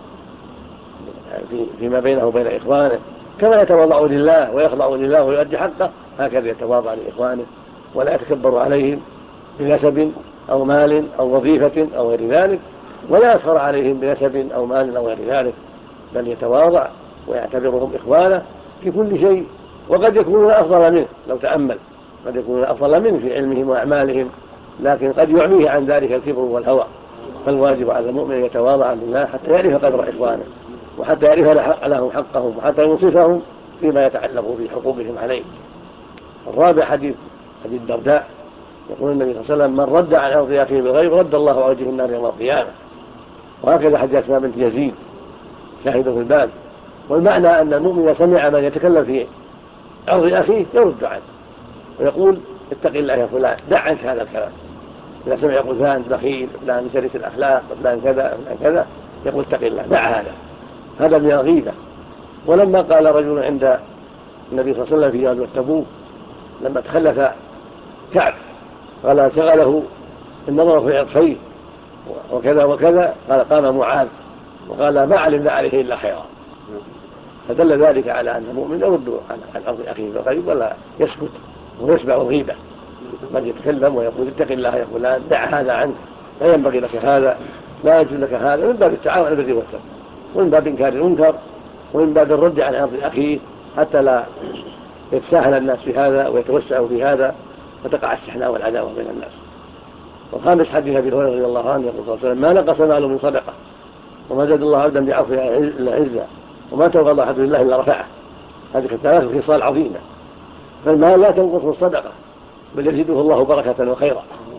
فيما بينه وبين إخوانه، كما يتواضع لله ويخضع لله ويؤدي حقه، هكذا يتواضع لإخوانه ولا يتكبر عليهم بنسب أو مال أو وظيفة أو غير ذلك، ولا يفخر عليهم بنسب أو مال أو غير ذلك، بل يتواضع ويعتبرهم إخوانه في كل شيء. وقد يكونون أفضل منه لو تأمل، قد يكونون أفضل منه في علمهم وأعمالهم، لكن قد يعميه عن ذلك الكبر والهوى. فالواجب على المؤمن أن يتواضع لله حتى يعرف قدر إخوانه وحتى يعرف لهم حقهم وحتى ينصفهم فيما يتعلق بحقوقهم عليه. الرابع حديث الدرداء، يقول النبي صلى الله عليه وسلم من رد عن عرض أخيه بالغيب رد الله وجهه النار يوم القيامة. وهكذا حديث أسماء بنت يزيد شاهد في الباب. والمعنى أن المؤمن سمع من يتكلم في عرض أخيه يرد عنه ويقول اتق الله يا فلان، دع عنك هذا الكلام. إذا سمع يقول فلان بخيل، فلان سرس الأخلاق، فلان كذا فلان كذا، يقول اتق الله، دع هذا من الغيبة. ولما قال رجل عند النبي صلى الله عليه وسلم في غزوة تبوك لما تخلف كعب قال شغله النظر في عطفيه وكذا وكذا، قال قام معاذ وقال ما علمنا عليه إلا خيرا. فدل ذلك على أن المؤمن يرد عن عرض أخيه بالغيب ولا يسكت ويسمع الغيبة، بل يتكلم ويقول اتق الله يا فلان، دع هذا عنك، لا ينبغي لك هذا، لا يجوز لك هذا، من باب التعاون على البر والتقوى ومن باب إنكار المنكر ومن باب الرد عن عرض أخيه حتى لا يتساهل الناس في هذا ويتوسعوا في هذا فتقع الشحناء والعداوة بين الناس. والخامس حديث أبي هريرة رضي الله عنه يقول صلى الله عليه وسلم ما نقص مال من صدقة وما زاد الله عبدا بعفو إلا عزا وما تبغض أحد لله إلا رفعه. هذه ثلاث خصال عظيمة. فالمال لا تنقص الصدقة بل يزيده الله بركة وخيرا،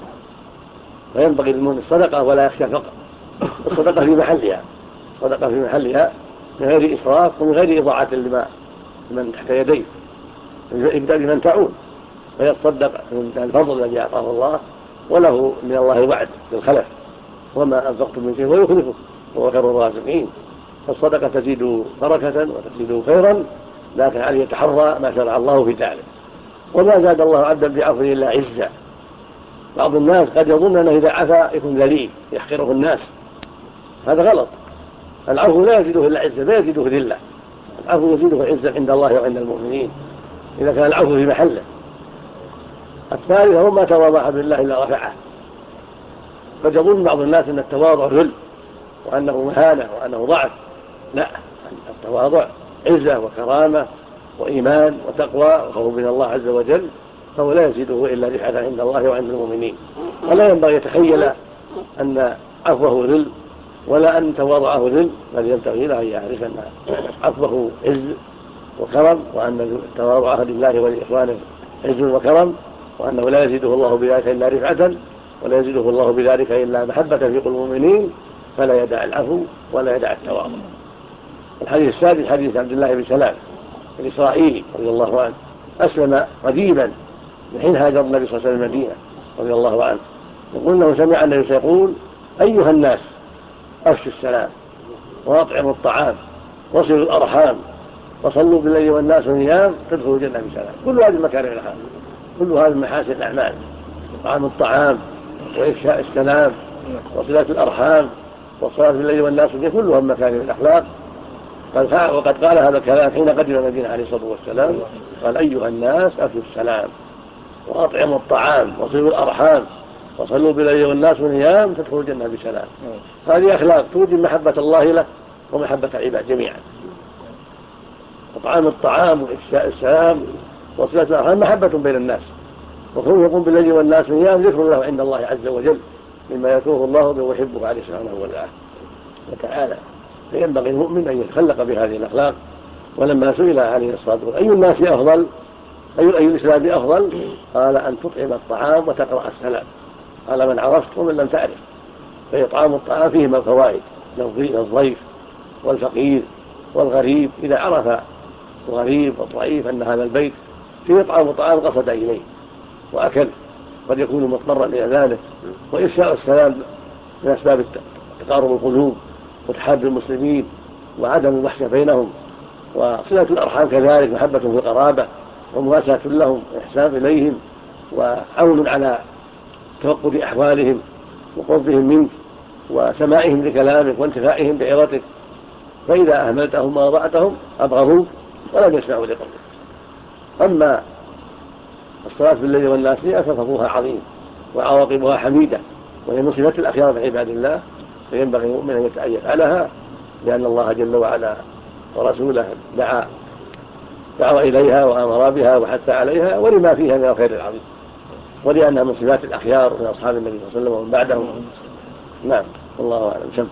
فينبغي للمؤمن الصدقة ولا يخشى الفقر. الصدقة في محلها، الصدقة في محلها من غير إسراف ومن غير إضاعة لمن تحت يديه، يبدأ بمن تعون فيتصدق من الفضل الذي أعطاه الله وله من الله وعد بالخلف وما أنفقتم من شيء ويخلفه وهو خير الرازقين. فالصدقة تزيد بركة وتزيد خيرا، لكن عليه يتحرى ما شرع الله في ذلك. وما زاد الله عبدا بعفو إلا عزا. بعض الناس قد يظن أنه إذا عفا يكون ذليل يحقره الناس، هذا غلط. العفو لا يزيده إلا عزا، لا يزيده ذلة. العفو يزيده عزا عند الله وعند المؤمنين إذا كان العفو في محله. الثالث هو ما تواضع بالله إلا رفعه. قد يظن بعض الناس أن التواضع ذل وأنه مهانة وأنه ضعف، لا، التواضع عزة وكرامة وإيمان وتقوى وخوف من الله عز وجل، فهو لا يزيده إلا رفعة عند الله وعند المؤمنين. ولا ينبغي يتخيل أن عفوه ذل ولا أن تواضعه ذل، بل ينبغي له أن يعرف أن عفوه عز وكرم، وأن تواضعه لله ولإخوانه عز وكرم، وأنه لا يزيده الله بذلك إلا رفعة ولا يزيده الله بذلك إلا محبة في قلوب المؤمنين، فلا يدع العفو ولا يدع التواضع. الحديث السادس حديث عبد الله بن سلام الإسرائيلي رضي الله عنه، أسلم قديما من حين هاجر النبي صلى الله عليه وسلم المدينة رضي الله عنه. يقول أنه سمع النبي يقول أيها الناس أفشوا السلام وأطعموا الطعام وصلوا الأرحام وصلوا بالليل والناس نيام تدخلوا الجنة بسلام. كل هذه المكارم الأخلاق، كل هذه محاسن الأعمال، إطعام الطعام وإفشاء السلام وصلة الأرحام والصلاة بالليل والناس نيام، كلها مكارم الأخلاق. وقد قال هذا الكلام حين قدم المدينة عليه الصلاة والسلام، قال أيها الناس أفشوا السلام وأطعموا الطعام وصلوا الأرحام وصلوا بالليل والناس نيام تدخلوا الجنة بسلام. هذه أخلاق توجب محبة الله له ومحبة العباد جميعا. إطعام الطعام وإفشاء السلام وصلة الأرحام محبة بين الناس، وكونه يقوم بالليل والناس نيام ذكر له عند الله عز وجل مما يكره الله به ويحبه عليه سبحانه وتعالى. فينبغي المؤمن أن يتخلق بهذه الأخلاق ولما سئل عليه الصلاة والسلام أي الناس أفضل أي الإسلام أفضل قال أن تطعم الطعام وتقرأ السلام على من عرفت ومن لم تعرف. فإطعام الطعام فيه من الفوائد للضيف والفقير والغريب إذا عرف الغريب والضعيف أن هذا البيت فيه إطعام الطعام قصد إليه وأكل قد يكون مضطرا إلى ذلك. وإفشاء السلام من أسباب تقارب القلوب وتحاب المسلمين وعدم الوحشة بينهم. وصلة الأرحام كذلك محبة في القرابة ومواساة لهم وإحسان إليهم وعون على توقد أحوالهم وقربهم منك وسماعهم لكلامك وانتفاعهم بعظتك. فإذا أهملتهم وأضعتهم أبغضوك ولم يسمعوا لقولك. أما الصلاة بالليل والناسية ففضلها عظيم وعواقبها حميدة وهي من صفات الأخيار من عباد الله، فينبغي المؤمن أن يفعلها لأن الله جل وعلا ورسوله دعا إليها وأمر بها وحث عليها ولما فيها من الخير العظيم ولأنها من صفات الأخيار من أصحاب النبي صلى الله عليه وسلم ومن بعدهم. نعم والله أعلم. بسم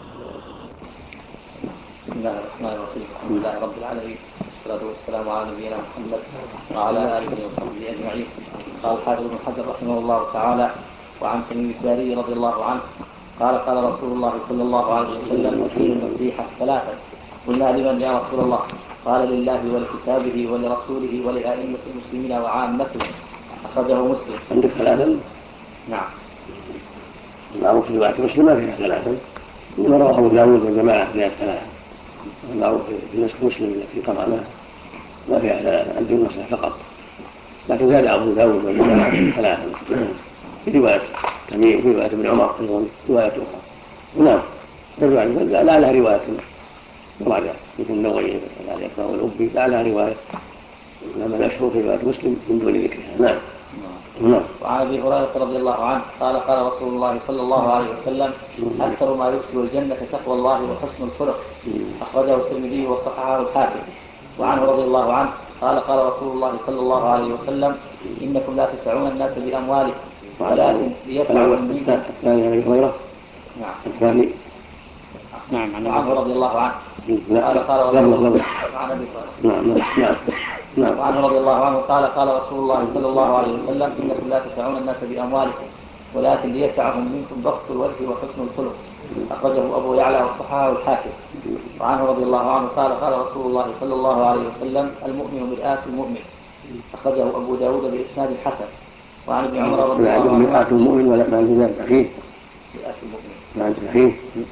الله الرحمن الرحيم. الحمد لله رب العالمين والصلاة والسلام على نبينا محمد وعلى آله وصحبه أجمعين. قال الحافظ ابن حجر رحمه الله تعالى: وعن تميم الداري رضي الله عنه قال: قال رسول الله صلى الله عليه وسلم: الدين النصيحة ثلاثة. قلنا: لمن يا رسول الله؟ قال: لله ولكتابه ولرسوله ولأئمة المسلمين وعامتهم. أخرجه مسلم. عندك ثلاثا؟ نعم. المعروف في رواية مسلم ما فيها ثلاثا، إنما رواه أبو داود والجماعة فيها ثلاثة. المعروف في نسخ مسلم التي قرأناها ما فيها ثلاثة، عند النصيحة فقط، لكن زاد أبو داود والجماعة ثلاثة في رواية تميم وفي رواية ابن عمر أيضا رواية أخرى. نعم لا لها رواية مراجعة مثل النووي لا يقرأ والأبي لا لها رواية، إنما الأشهر في رواية مسلم من دون ذكرها. نعم. وعن ابي هريره رضي الله عنه قال: قال رسول الله صلى الله عليه وسلم: اكثر ما يدخل الجنه تقوى الله وحسن الخلق. اخرجه الترمذي وصححه الحاكم. وعنه رضي الله عنه قال: قال رسول الله صلى الله عليه وسلم: انكم لا تسعون الناس باموالكم ولكن ليسعوا منكم. الثاني عن ابي هريره. نعم. الثاني. نعم. عنه رضي الله عنه قال رسول الله عن ابي هريره. نعم. وعنه رضي الله عنه قال: قال رسول الله صلى الله عليه وسلم: انكم لا تسعون الناس باموالكم ولكن ليسعهم منكم بسط الوجه وحسن الخلق. اخرجه ابو يعلى وصححه الحاكم. وعنه رضي الله عنه قال: قال رسول الله صلى الله عليه وسلم: المؤمن مرآة المؤمن. اخرجه ابو داود باسناد حسن. وعن ابن عمر رضي الله عنه: مرآة المؤمن ولا ما عندي ذلك أخيه؟ مرآة المؤمن. ما عندي أخيه؟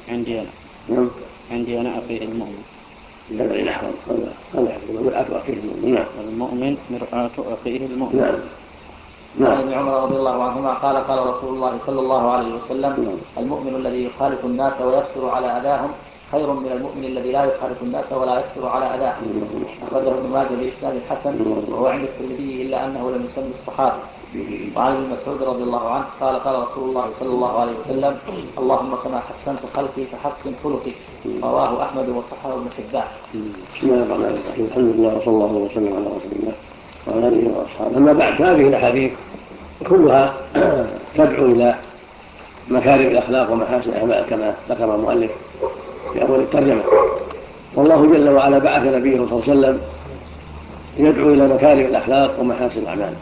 عندي أنا أخيه المؤمن. لا الأحوال قال مرآة أخيه المؤمن. نعم. المؤمن مرآة أخيه المؤمن. نعم. وعن ابن عمر رضي الله عنهما قال: قال رسول الله صلى الله عليه وسلم: المؤمن الذي يخالط الناس ويصبر على أذاهم خير من المؤمن الذي لا يخالط الناس ولا يصبر على أذاهم. أخرجه ابن ماجه بإسناد حسن وهو عند الترمذي إلا أنه لم يسمي الصحابي. وعن ابن مسعود رضي الله عنه قال: قال رسول الله صلى الله عليه وسلم: اللهم كما حسنت خلقي فحسن خلقي. رواه أحمد وصححه ابن حبان. بسم الله الرحمن الرحيم. الحمد لله وصلى الله وسلم على رسول الله وعلى آله وأصحابه. أما بعد، هذه الأحاديث كلها تدعو إلى مكارم الأخلاق ومحاسن الأعمال كما ذكر المؤلف في أول الترجمة. والله جل وعلا بعث نبيه صلى الله عليه وسلم يدعو إلى مكارم الأخلاق ومحاسن الأعمال،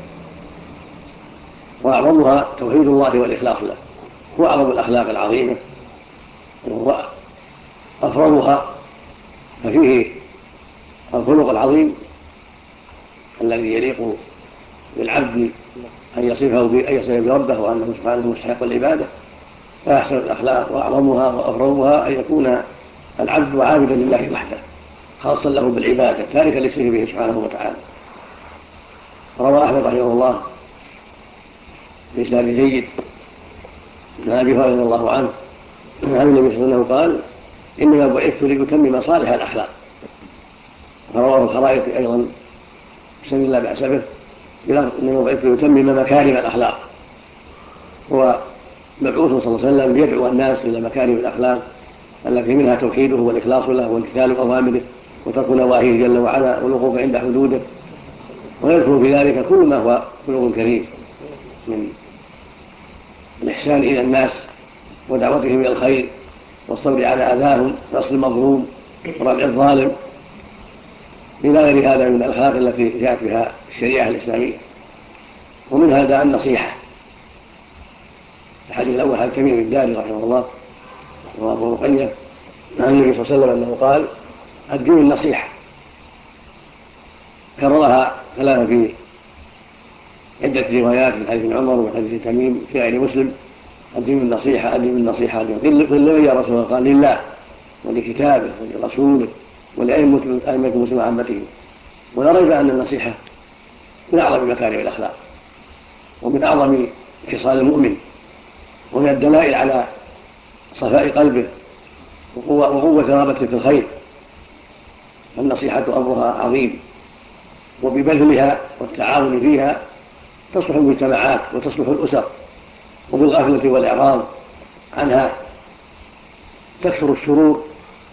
وأعظمها توحيد الله والإخلاص له، هو أعظم الأخلاق العظيمة وهو أفضلها، ففيه الخلق العظيم الذي يليق بالعبد أن يصفه بربه وأنه سبحانه مستحق العبادة، فأحسن الأخلاق وأعظمها وأفضلها أن يكون العبد عابدا لله وحده خاصا له بالعبادة تاركا للشرك به سبحانه وتعالى. روى أحمد رحمه الله بإسناد جيد عن أبي هريرة رضي الله عنه عن النبي صلى الله عليه وسلم قال: إنما بعثت لأتمم صالح الأخلاق. رواه الخرائطي أيضا بسند لا بأس به إنما بعثت لأتمم مكارم الأخلاق. هو مبعوث صلى الله عليه وسلم يدعو الناس إلى مكارم الأخلاق التي منها توحيده والإخلاص له وامتثال أوامره وترك نواهيه جل وعلا والوقوف عند حدوده، ويذكر في ذلك كل ما هو خلق كريم من الإحسان إلى الناس ودعوتهم إلى الخير والصبر على أذاهم ونصر المظلوم ورفع الظالم إلى غير هذا من الأخلاق التي جاءت بها الشريعة الإسلامية. ومن هذا النصيحة. الحديث الأول عن تميم الداري رحمه الله وأبو رقية عن النبي صلى الله عليه وسلم أنه قال: الدين النصيحة. كررها ثلاثة في عدة روايات من حديث عمر ومن حديث تميم في غير مسلم: الدين النصيحة، الدين النصيحة. قيل من يا رسول الله؟ قال: لله ولكتابه ولرسوله ولأئمة المسلمين وعامته. ولا ريب أن النصيحة من أعظم مكارم الأخلاق ومن أعظم خصال المؤمن، ومن الدلائل على صفاء قلبه وقوة رغبته في الخير. النصيحة أمرها عظيم، وببذلها والتعاون فيها تصلح المجتمعات وتصلح الأسر، وبالغفلة والإعراض عنها تكثر الشرور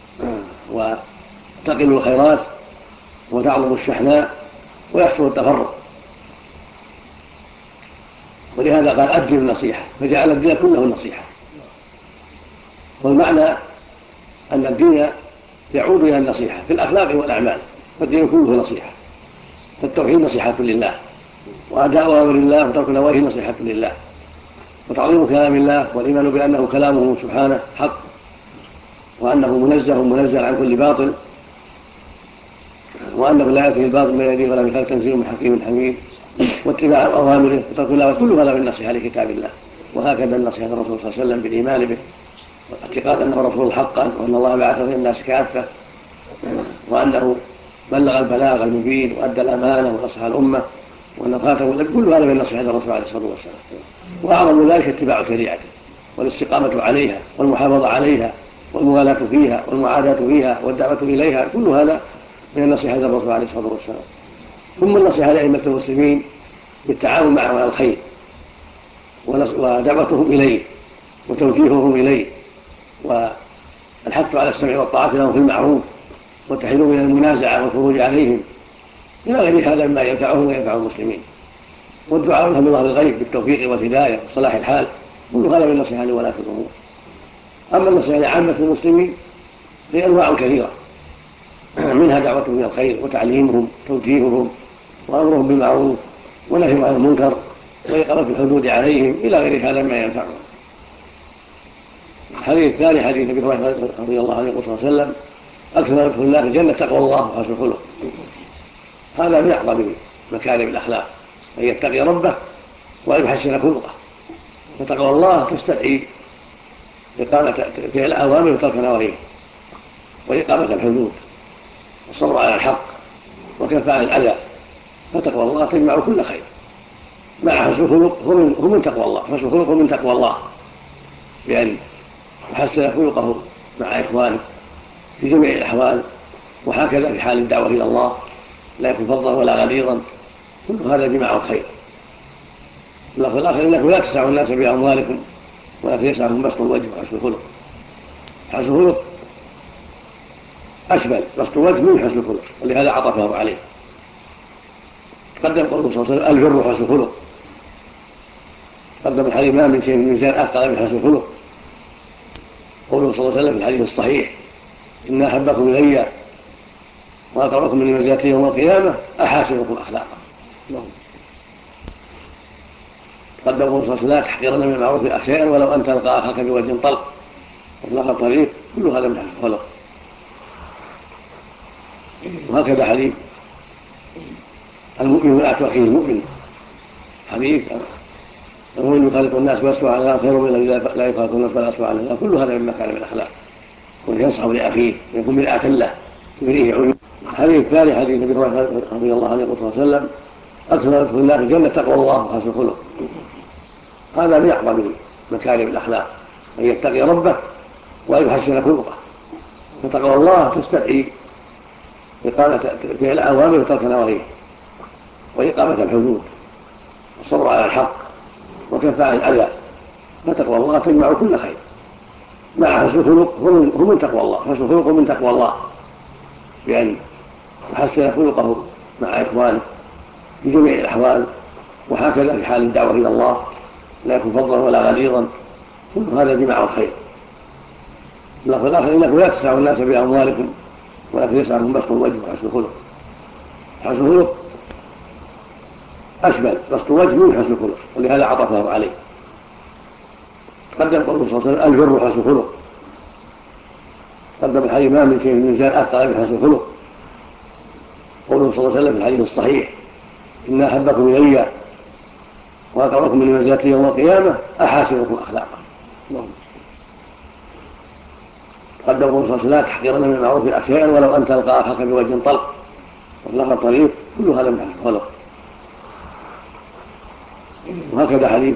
وتقل الخيرات وتعظم الشحناء ويحصل التفرق. ولهذا قال: الدين النصيحة، فجعل الدين كله النصيحة. والمعنى أن الدين يعود إلى النصيحة في الأخلاق والأعمال، فالدين كله نصيحة. فالتوحيد نصيحة لله، وأداء أوامر الله وترك نواهيه نصيحة لله، وتعظيم كلام الله والإيمان بأنه كلامه سبحانه حق، وأنه منزه عن كل باطل، وأنه لا يأتيه الباطل من يديه ولا من خلفه، تنزيل من حكيم حميد، واتباع أوامره وترك الله، كل هذا من النصيحة لكتاب الله. وهكذا النصيحة الرسول صلى الله عليه وسلم بالإيمان به واعتقاد أنه رسول حقا، وأن الله بعثه للناس كافة، وأنه بلغ البلاغ المبين وأدى الأمانة ونصح الأمة وأنه خاتم. كل هذا من نصيحة الرسول عليه الصلاة والسلام. وأعظم ذلك اتباع شريعته والاستقامة عليها والمحافظة عليها والمغالاة فيها والمعاداة فيها والدعوة إليها، كل هذا من النصيحة الرسول عليه الصلاة والسلام. ثم النصيحة لأئمة المسلمين بالتعاون معهم على الخير ودعوتهم إليه وتوجيههم إليه، والحث على السمع والطاعة لهم في المعروف، والتحذير من المنازعة والخروج عليهم، إلى غير هذا مما ينفعهم وينفع المسلمين، والدعاء لهم الله الغيب بالتوفيق والهداية وصلاح الحال، كل هذا من النصيحة لولاة الأمور. أما النصيحة لعامة المسلمين هي أنواع كثيرة، منها دعوتهم إلى الخير وتعليمهم توجيههم وأمرهم بالمعروف ونهيهم عن المنكر وإقامة الحدود عليهم، إلى غير هذا ما ينفعهم. الحديث الثاني حديث ابي هريره رضي الله عنه صلى الله عليه وسلم: اكثر ما يدخل الناس الجنه تقوى الله وحسن الخلق. هذا من اعظم مكارم الاخلاق، ان يتقي ربه وان يحسن خلقه. فتقوى الله تستدعي اقامه فعل الاوامر وترك نواهيه، واقامه الحدود، والصبر على الحق، وكف عن الاذى. فتقوى الله تجمع كل خير مع حسن الخلق، هو من تقوى الله. حسن الخلق من تقوى الله، بأن يحسن خلقه مع إخوانه في جميع الأحوال، وهكذا في حال الدعوة إلى الله، لا يكون فظا ولا غليظا، كل هذا جماع الخير. اللفظ الآخر: إنكم لا تسعوا الناس بأموالكم ولكن يسعهم بسط الوجه وحسن الخلق. حسن الخلق أشمل، بسط الوجه من حسن الخلق، ولهذا عطفه عليه. قدم قوله صلى الله عليه وسلم: البر حسن الخلق. قدم الحديث: ما من شيء من الميزان أثقل من حسن الخلق. قوله صلى الله عليه وسلم في الحديث الصحيح: إن أحبكم إلي وأقربكم من منزلتي يوم القيامة أحاسنكم أخلاقا. قدم قوله صلى الله عليه وسلم: لا تحقرن من المعروف شيئا ولو أن تلقى أخاك بوجه طلق وإطلاق الطريق، كل هذا من حسن الخلق. وهكذا حديث: المؤمن لا أخيه المؤمن. حديث: المؤمن يخالط الناس ويصبح على الله خير من الذي لا يخالط الناس ولا يصبح على الله. كل هذا من مكارم الأخلاق، وينصح لأخيه ويكون مرآة له يريه عيوب. الحديث الثاني حديث ابي هريره رضي الله عنه صلى الله عليه وسلم: اكثر ما يدخل الناس الجنه تقوى الله وحسن الخلق. هذا من اعظم مكارم الاخلاق، ان يتقي ربه وان يحسن خلقه. فتقوى الله تستدعي اقامه فعل الاوامر وترك نواهيه، واقامه الحدود، والصبر على الحق، وكف عن الاذى. فتقوى الله تجمع كل خير مع حسن الخلق، هو من تقوى الله. حسن الخلق من تقوى الله، بأن يحسن خلقه مع إخوانه في جميع الأحوال، وهكذا في حال الدعوة إلى الله، لا يكون فظا ولا غليظا، كل هذا جماع الخير. اللفظ الآخر: إنكم لا تسعوا الناس بأموالكم ولكن يسعهم بسط الوجه وحسن الخلق. حسن الخلق أشمل، بسط الوجه من حسن الخلق، ولهذا عطفه عليه. قدم قوله صلى الله عليه وسلم البر حسن الخلق، قدم الحديث ما من شيء من الميزان أثقل من حسن الخلق. قوله صلى الله عليه وسلم في الحديث الصحيح إن أحبكم إلي وأقربكم من منزلتي يوم القيامة أحاسنكم أخلاقا. قدم قوله صلى الله عليه وسلم لا تحقرن من المعروف أشياء ولو أن تلقى أخاك بوجه طلق واطلاق الطريق، كل هذا من حسن الخلق. وهكذا حديث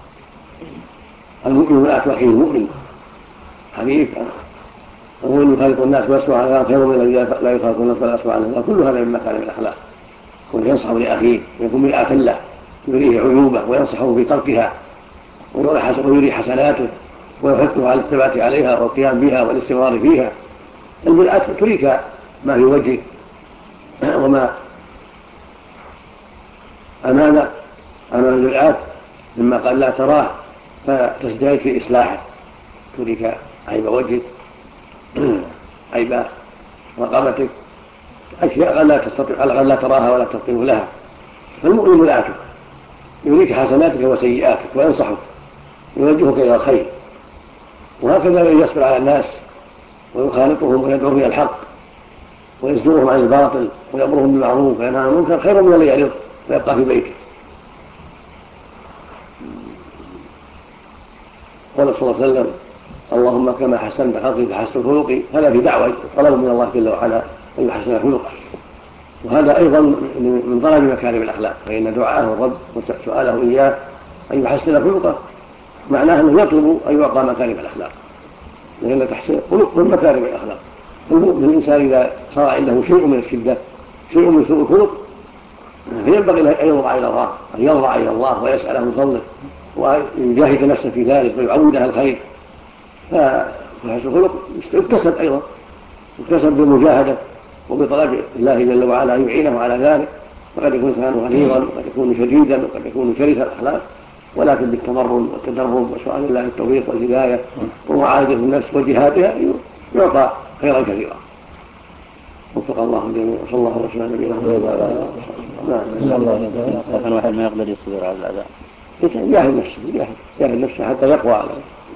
المؤمن لا أخيه المؤمن، حديث المؤمن يخالط الناس ويسمع عنهم خير من الذي لا يخالط الناس ولا يسمع عنهم، كل هذا من مكارم الأخلاق. وينصح لأخيه ويكون مرآة له، يريه عيوبه وينصحه في تركها ويري حسناته ويحثه على الثبات عليها والقيام بها والاستمرار فيها. المرآة تريك ما في وجهك وما أمام المرآة مما قال لا تراه فتزداد في إصلاحه، تريك عيب وجهك، عيب رقبتك، أشياء لا تراها ولا تطيب لها. فالمؤمن مرآتك يريك حسناتك وسيئاتك وينصحك يوجهك إلى الخير. وهكذا يصبر على الناس ويخالطهم ويدعوهم إلى الحق ويزجرهم عن الباطل ويأمرهم بالمعروف وينهى عن المنكر خير من الذي يعرض ويبقى في بيته. قال صلى الله عليه وسلم اللهم كما حسنت خلقي فحسن خلقي، هذا في دعوة طلب من الله جل وعلا أن يحسن خلقه، وهذا أيضا من طلب مكارم الأخلاق، فإن دعاءه الرب وسؤاله إياه أن يحسن خلقه معناه أنه يطلب أن يعطى مكارم الأخلاق، لأن تحسين خلق من مكارم الأخلاق. المؤمن الإنسان إذا صار عنده شيء من الشدة شيء من سوء الخلق فينبغي أن يضرع إلى الله، أن يضرع إلى الله ويسأله من فضله ويجاهد نفسه في ذلك ويعودها الخير. فحسن الخلق يكتسب أيضا، يكتسب بالمجاهدة وبطلب الله جل وعلا أن يعينه على ذلك. وقد يكون إنسان غليظا وقد يكون شديدا وقد يكون شرس الأخلاق، ولكن بالتمرن والتدرب وسؤال الله التوفيق والهداية ومعالجة النفس وجهادها يعطى خيرا كثيرا. وفق الله الجميع وصلى الله وسلم على نبينا محمد. كان واحد ما يقدر يصبر على الأذى، يجاهد نفسه حتى يقوى على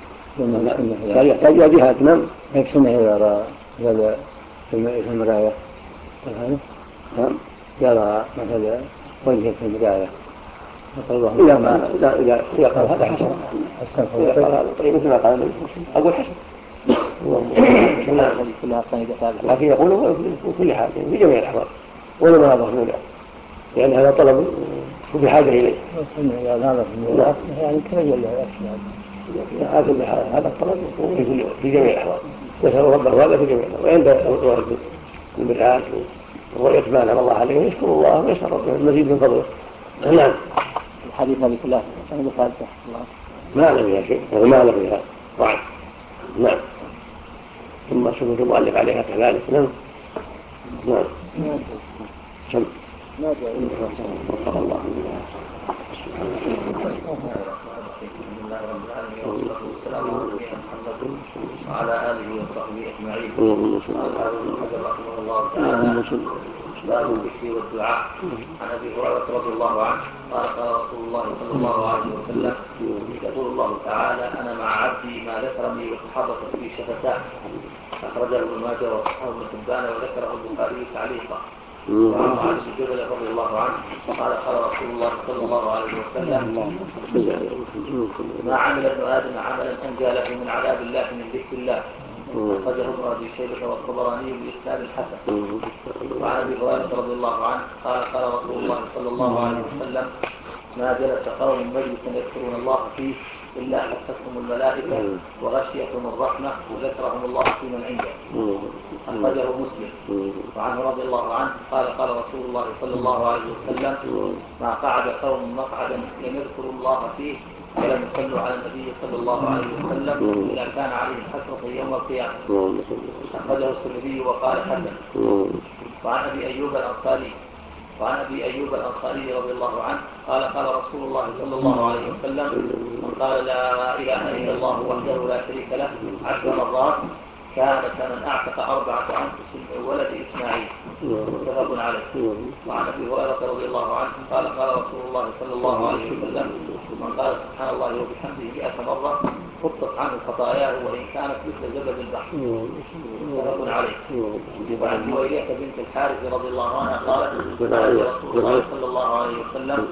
يحتاج جهاد. نعم يكفينا إذا هذا في المراية يرى مثلا وجهه في المراية إذا قال هذا حسن، إذا قال هذا طيب مثل ما قال النبي أقول حسن لكن يقوله في كل حال في جميع الأحوال ولا ما نظر منه، لأن هذا طلب بحاجة إليه. يعني كرجل له هذا الطلب في جميع الأحوال، يسأل ربه هذا في جميع الأحوال. وعند المرآة ورؤية ما أنعم الله عليه يشكر الله ويسأل ربه المزيد من فضله. نعم الحديث هذه كلها سند ثالثة ما أعلم فيها شيء وما أعلم فيها ضعف. نعم ثم سكوت المؤلف عليها كذلك. نعم سم وفق الله وعلى آله وصحبه أجمعين. رحمه الله تعالى باب الذكر والدعاء. عن أبي هريرة رضي الله عنه قال قال رسول الله صلى الله عليه وسلم يقول الله تعالى أنا مع عبدي ما ذكرني وتحركت في شفتاه. أخرجه ابن ماجه وصححه ابن حبان وذكره البخاري تعليقا. وعن معاذ بن جبل رضي الله عنه قال قال رسول الله صلى الله عليه وسلم ما عمل ابن آدم عملا أنجى له من عذاب الله من ذكر الله. أخرجه ابن أبي شيبة والطبراني بإسناد حسن. وعن أبي هريرة رضي الله عنه قال قال رسول الله صلى الله عليه وسلم ما جلس قوم مجلسا يذكرون الله فيه إلا حفتهم الملائكة وغشيتهم الرحمة وذكرهم الله في من عنده. أخرجه مسلم. وعنه رضي الله عنه قال قال رسول الله صلى الله عليه وسلم ما قعد قوم مقعدا لم يذكروا الله فيه ولم يصلوا على النبي صلى الله عليه وسلم إلا كان عليهم حسرة يوم القيامة. أخرجه الترمذي وقال حسن. وعن أبي أيوب الأنصاري رضي الله عنه قال قال رسول الله صلى الله عليه وسلم من قال لا إله إلا الله وحده لا شريك له 10 مرات كان كمن أعتق 4 أنفس من ولد إسماعيل. متفق عليه. وعن أبي هريرة رضي الله عنه قال قال رسول الله صلى الله عليه وسلم: من قال سبحان الله وبحمده 100 مرة خطت عنه خطاياه وإن كانت مثل زبد البحر. متفق عليه. وعن جويرية بنت الحارث رضي الله عنها قالت: قال رسول الله صلى الله عليه وسلم: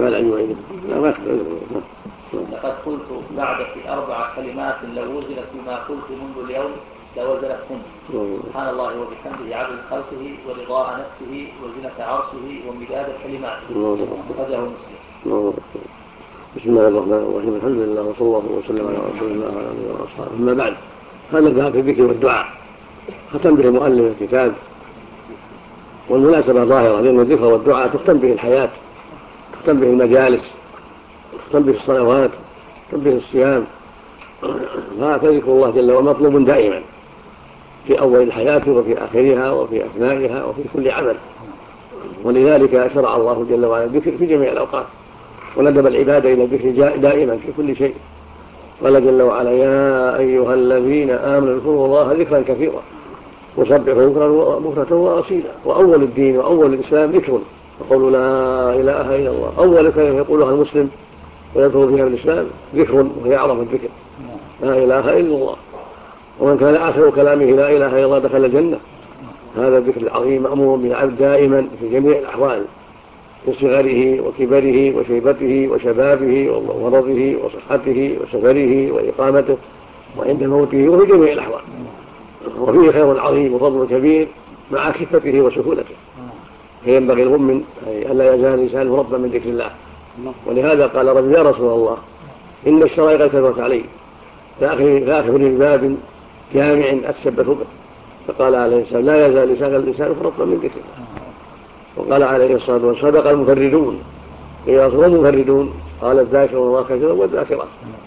لقد قلت بعد في 4 كلمات لو وزنت بما قلت منذ اليوم لوزنتهن: سبحان الله وبحمده عدد خلقه ورضاء نفسه وزنة عرشه ومداد كلماته. أخرجه مسلم. بسم الله الرحمن الرحيم. الحمد لله وصلى الله وسلم على رسول الله وعلى اله واصحابه. اما بعد، هذا الباب في الذكر والدعاء ختم به مؤلف الكتاب، والمناسبة ظاهرة لأن الذكر والدعاء تختم به الحياة، تختم به المجالس، تختم به الصلوات، تختم به الصيام. فذكر الله جل وعلا مطلوب دائما في أول الحياة وفي آخرها وفي أثنائها وفي كل عمل، ولذلك شرع الله جل وعلا الذكر في جميع الأوقات، وندب العبادة إلى الذكر دائما في كل شيء. قال جل وعلا: يا أيها الذين آمنوا اذكروا الله ذكرا كثيرا وسبحوا بكرة وأصيلا. وأول الدين وأول الإسلام ذكر، وقولوا لا إله إلا الله. أول كلمة يقولها المسلم ويدخل فيها بالإسلام ذكر، وهي أعظم الذكر، لا إله إلا الله. ومن كان آخر كلامه لا إله إلا الله دخل الجنة. هذا الذكر العظيم مأمور بالعبد دائما في جميع الأحوال، في صغره وكبره وشيبته وشبابه ومرضه وصحته وسفره وإقامته وعند موته وفي جميع الأحوال. وفيه خير عظيم وفضل كبير مع خفته وسهولته، فينبغي المؤمن أن لا يزال لسانه ربا من ذكر الله. ولهذا قال رجل: يا رسول الله إن الشرائع كثرت علي فآخذني بباب جامع أتشبث به. فقال عليه السلام: لا يزال لسانك ربا من ذكر الله. وقال عليه الصلاة والسلام: صدق المفردون. إذا صدق المفردون قال: الذاكر الله كثيرا والذاكرات.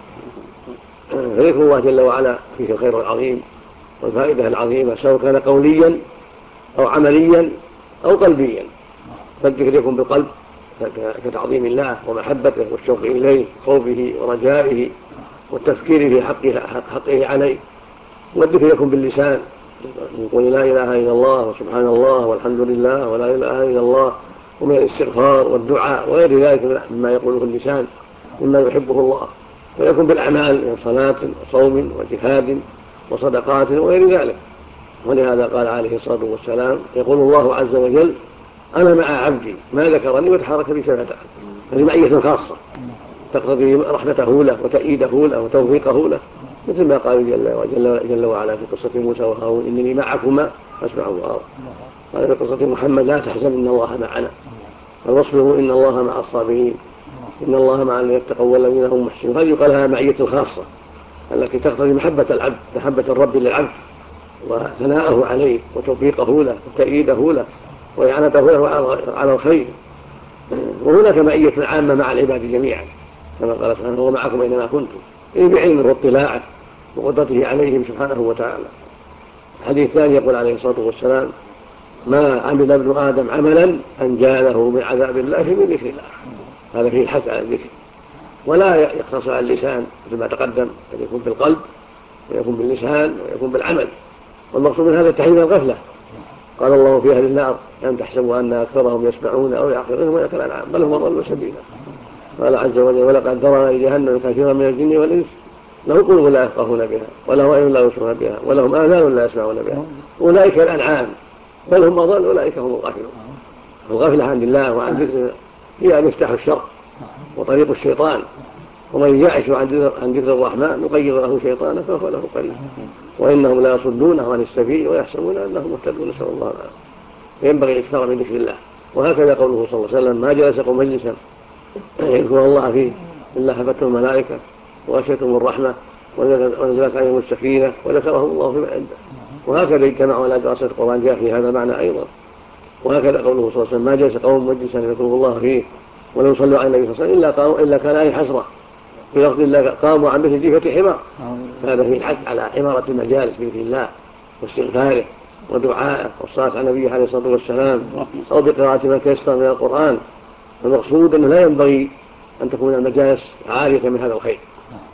فذكر الله جل وعلا فيه الخير العظيم والفائدة العظيمة، سواء كان قوليا أو عمليا أو قلبيا. فالذكر يكون بالقلب كتعظيم الله ومحبته والشوق إليه، خوفه ورجائه والتفكير في حقه عليه. والذكر يكون باللسان، يقول لا إله إلا الله وسبحان الله والحمد لله ولا إله إلا الله، ومن الاستغفار والدعاء وغير ذلك مما يقوله اللسان مما يحبه الله. ويكون بالأعمال من صلاة وصوم وجهاد وصدقات وغير ذلك. ولهذا قال عليه الصلاة والسلام: يقول الله عز وجل: أنا مع عبدي ما ذكرني وتحرك بي شفتاه. هذه معية خاصة تقتضي رحمته له وتأييده له وتوفيقه له، مثل ما قال جل وعلا في قصة موسى وهارون: إنني معكما أسمع وأرى. قال في قصة محمد: لا تحزن إن الله معنا. فالوصفه: إن الله مع الصابرين، إن الله مع الذين اتقوا والذين هم محسنون. هذه يقال لها معية الخاصة التي تقتضي محبة العبد، محبة الرب للعبد وثناءه عليه وتوفيقه له وتأييده له وإعانته له على الخير. وهناك معية عامة مع العباد جميعا، كما قال سبحانه: هو معكم أينما كنتم، بعلمه واطلاعه وقدرته عليهم سبحانه وتعالى. الحديث الثاني يقول عليه الصلاة والسلام: ما عمل ابن آدم عملا أنجى له من عذاب الله من ذكر الله. هذا فيه الحث على الذكر، ولا يقتصر على اللسان مثل ما تقدم، بل يكون بالقلب ويكون باللسان ويكون بالعمل. والمقصود من هذا تحريم الغفلة. قال الله في أهل النار: أن تحسبوا أن أكثرهم يسمعون أو يعقلون ولا كالأنعام بل هم أضل سبيلا. قال عز وجل: ولقد ذرأنا لجهنم كثيرا من الجن والإنس لهم قلوب لا يفقهون بها ولهم أعين لا يبصرون بها ولهم آذان لا يسمعون بها أولئك الأنعام بل هم أضل أولئك هم الغافلون. الغفلة عن الله وعن ذكر هي مفتاح الشر وطريق الشيطان، ومن يعش عن ذكر الرحمن نقيض له شيطانا فهو له قرين وإنهم لا يصدونه عن السبيل ويحسبون أنهم مهتدون، نسأل الله العافية. فينبغي الاكثار من ذكر الله. وهكذا قوله صلى الله عليه وسلم: ما جلس قوم مجلسا يذكر الله فيه إلا حفتهم الملائكة وغشيتهم الرحمة ونزلت عليهم السكينة وذكرهم الله فيما عنده. وهكذا اجتمعوا على دراسة القرآن جاء في هذا المعنى أيضا. وهكذا قوله صلى الله عليه وسلم: ما جلس قوم مجلسا يذكروا الله فيه ولو يصلوا على النبي صلى الله عليه وسلم إلا كان عليه حسرة، في لفظ الله قاموا عن مثل جيفة حمار. هذا فيه الحث على عمارة المجالس بذكر الله واستغفاره ودعائه والصلاة على النبي عليه الصلاة والسلام أو بقراءة ما تيسر من القرآن. المقصود أنه لا ينبغي أن تكون المجالس عارية من هذا الخير،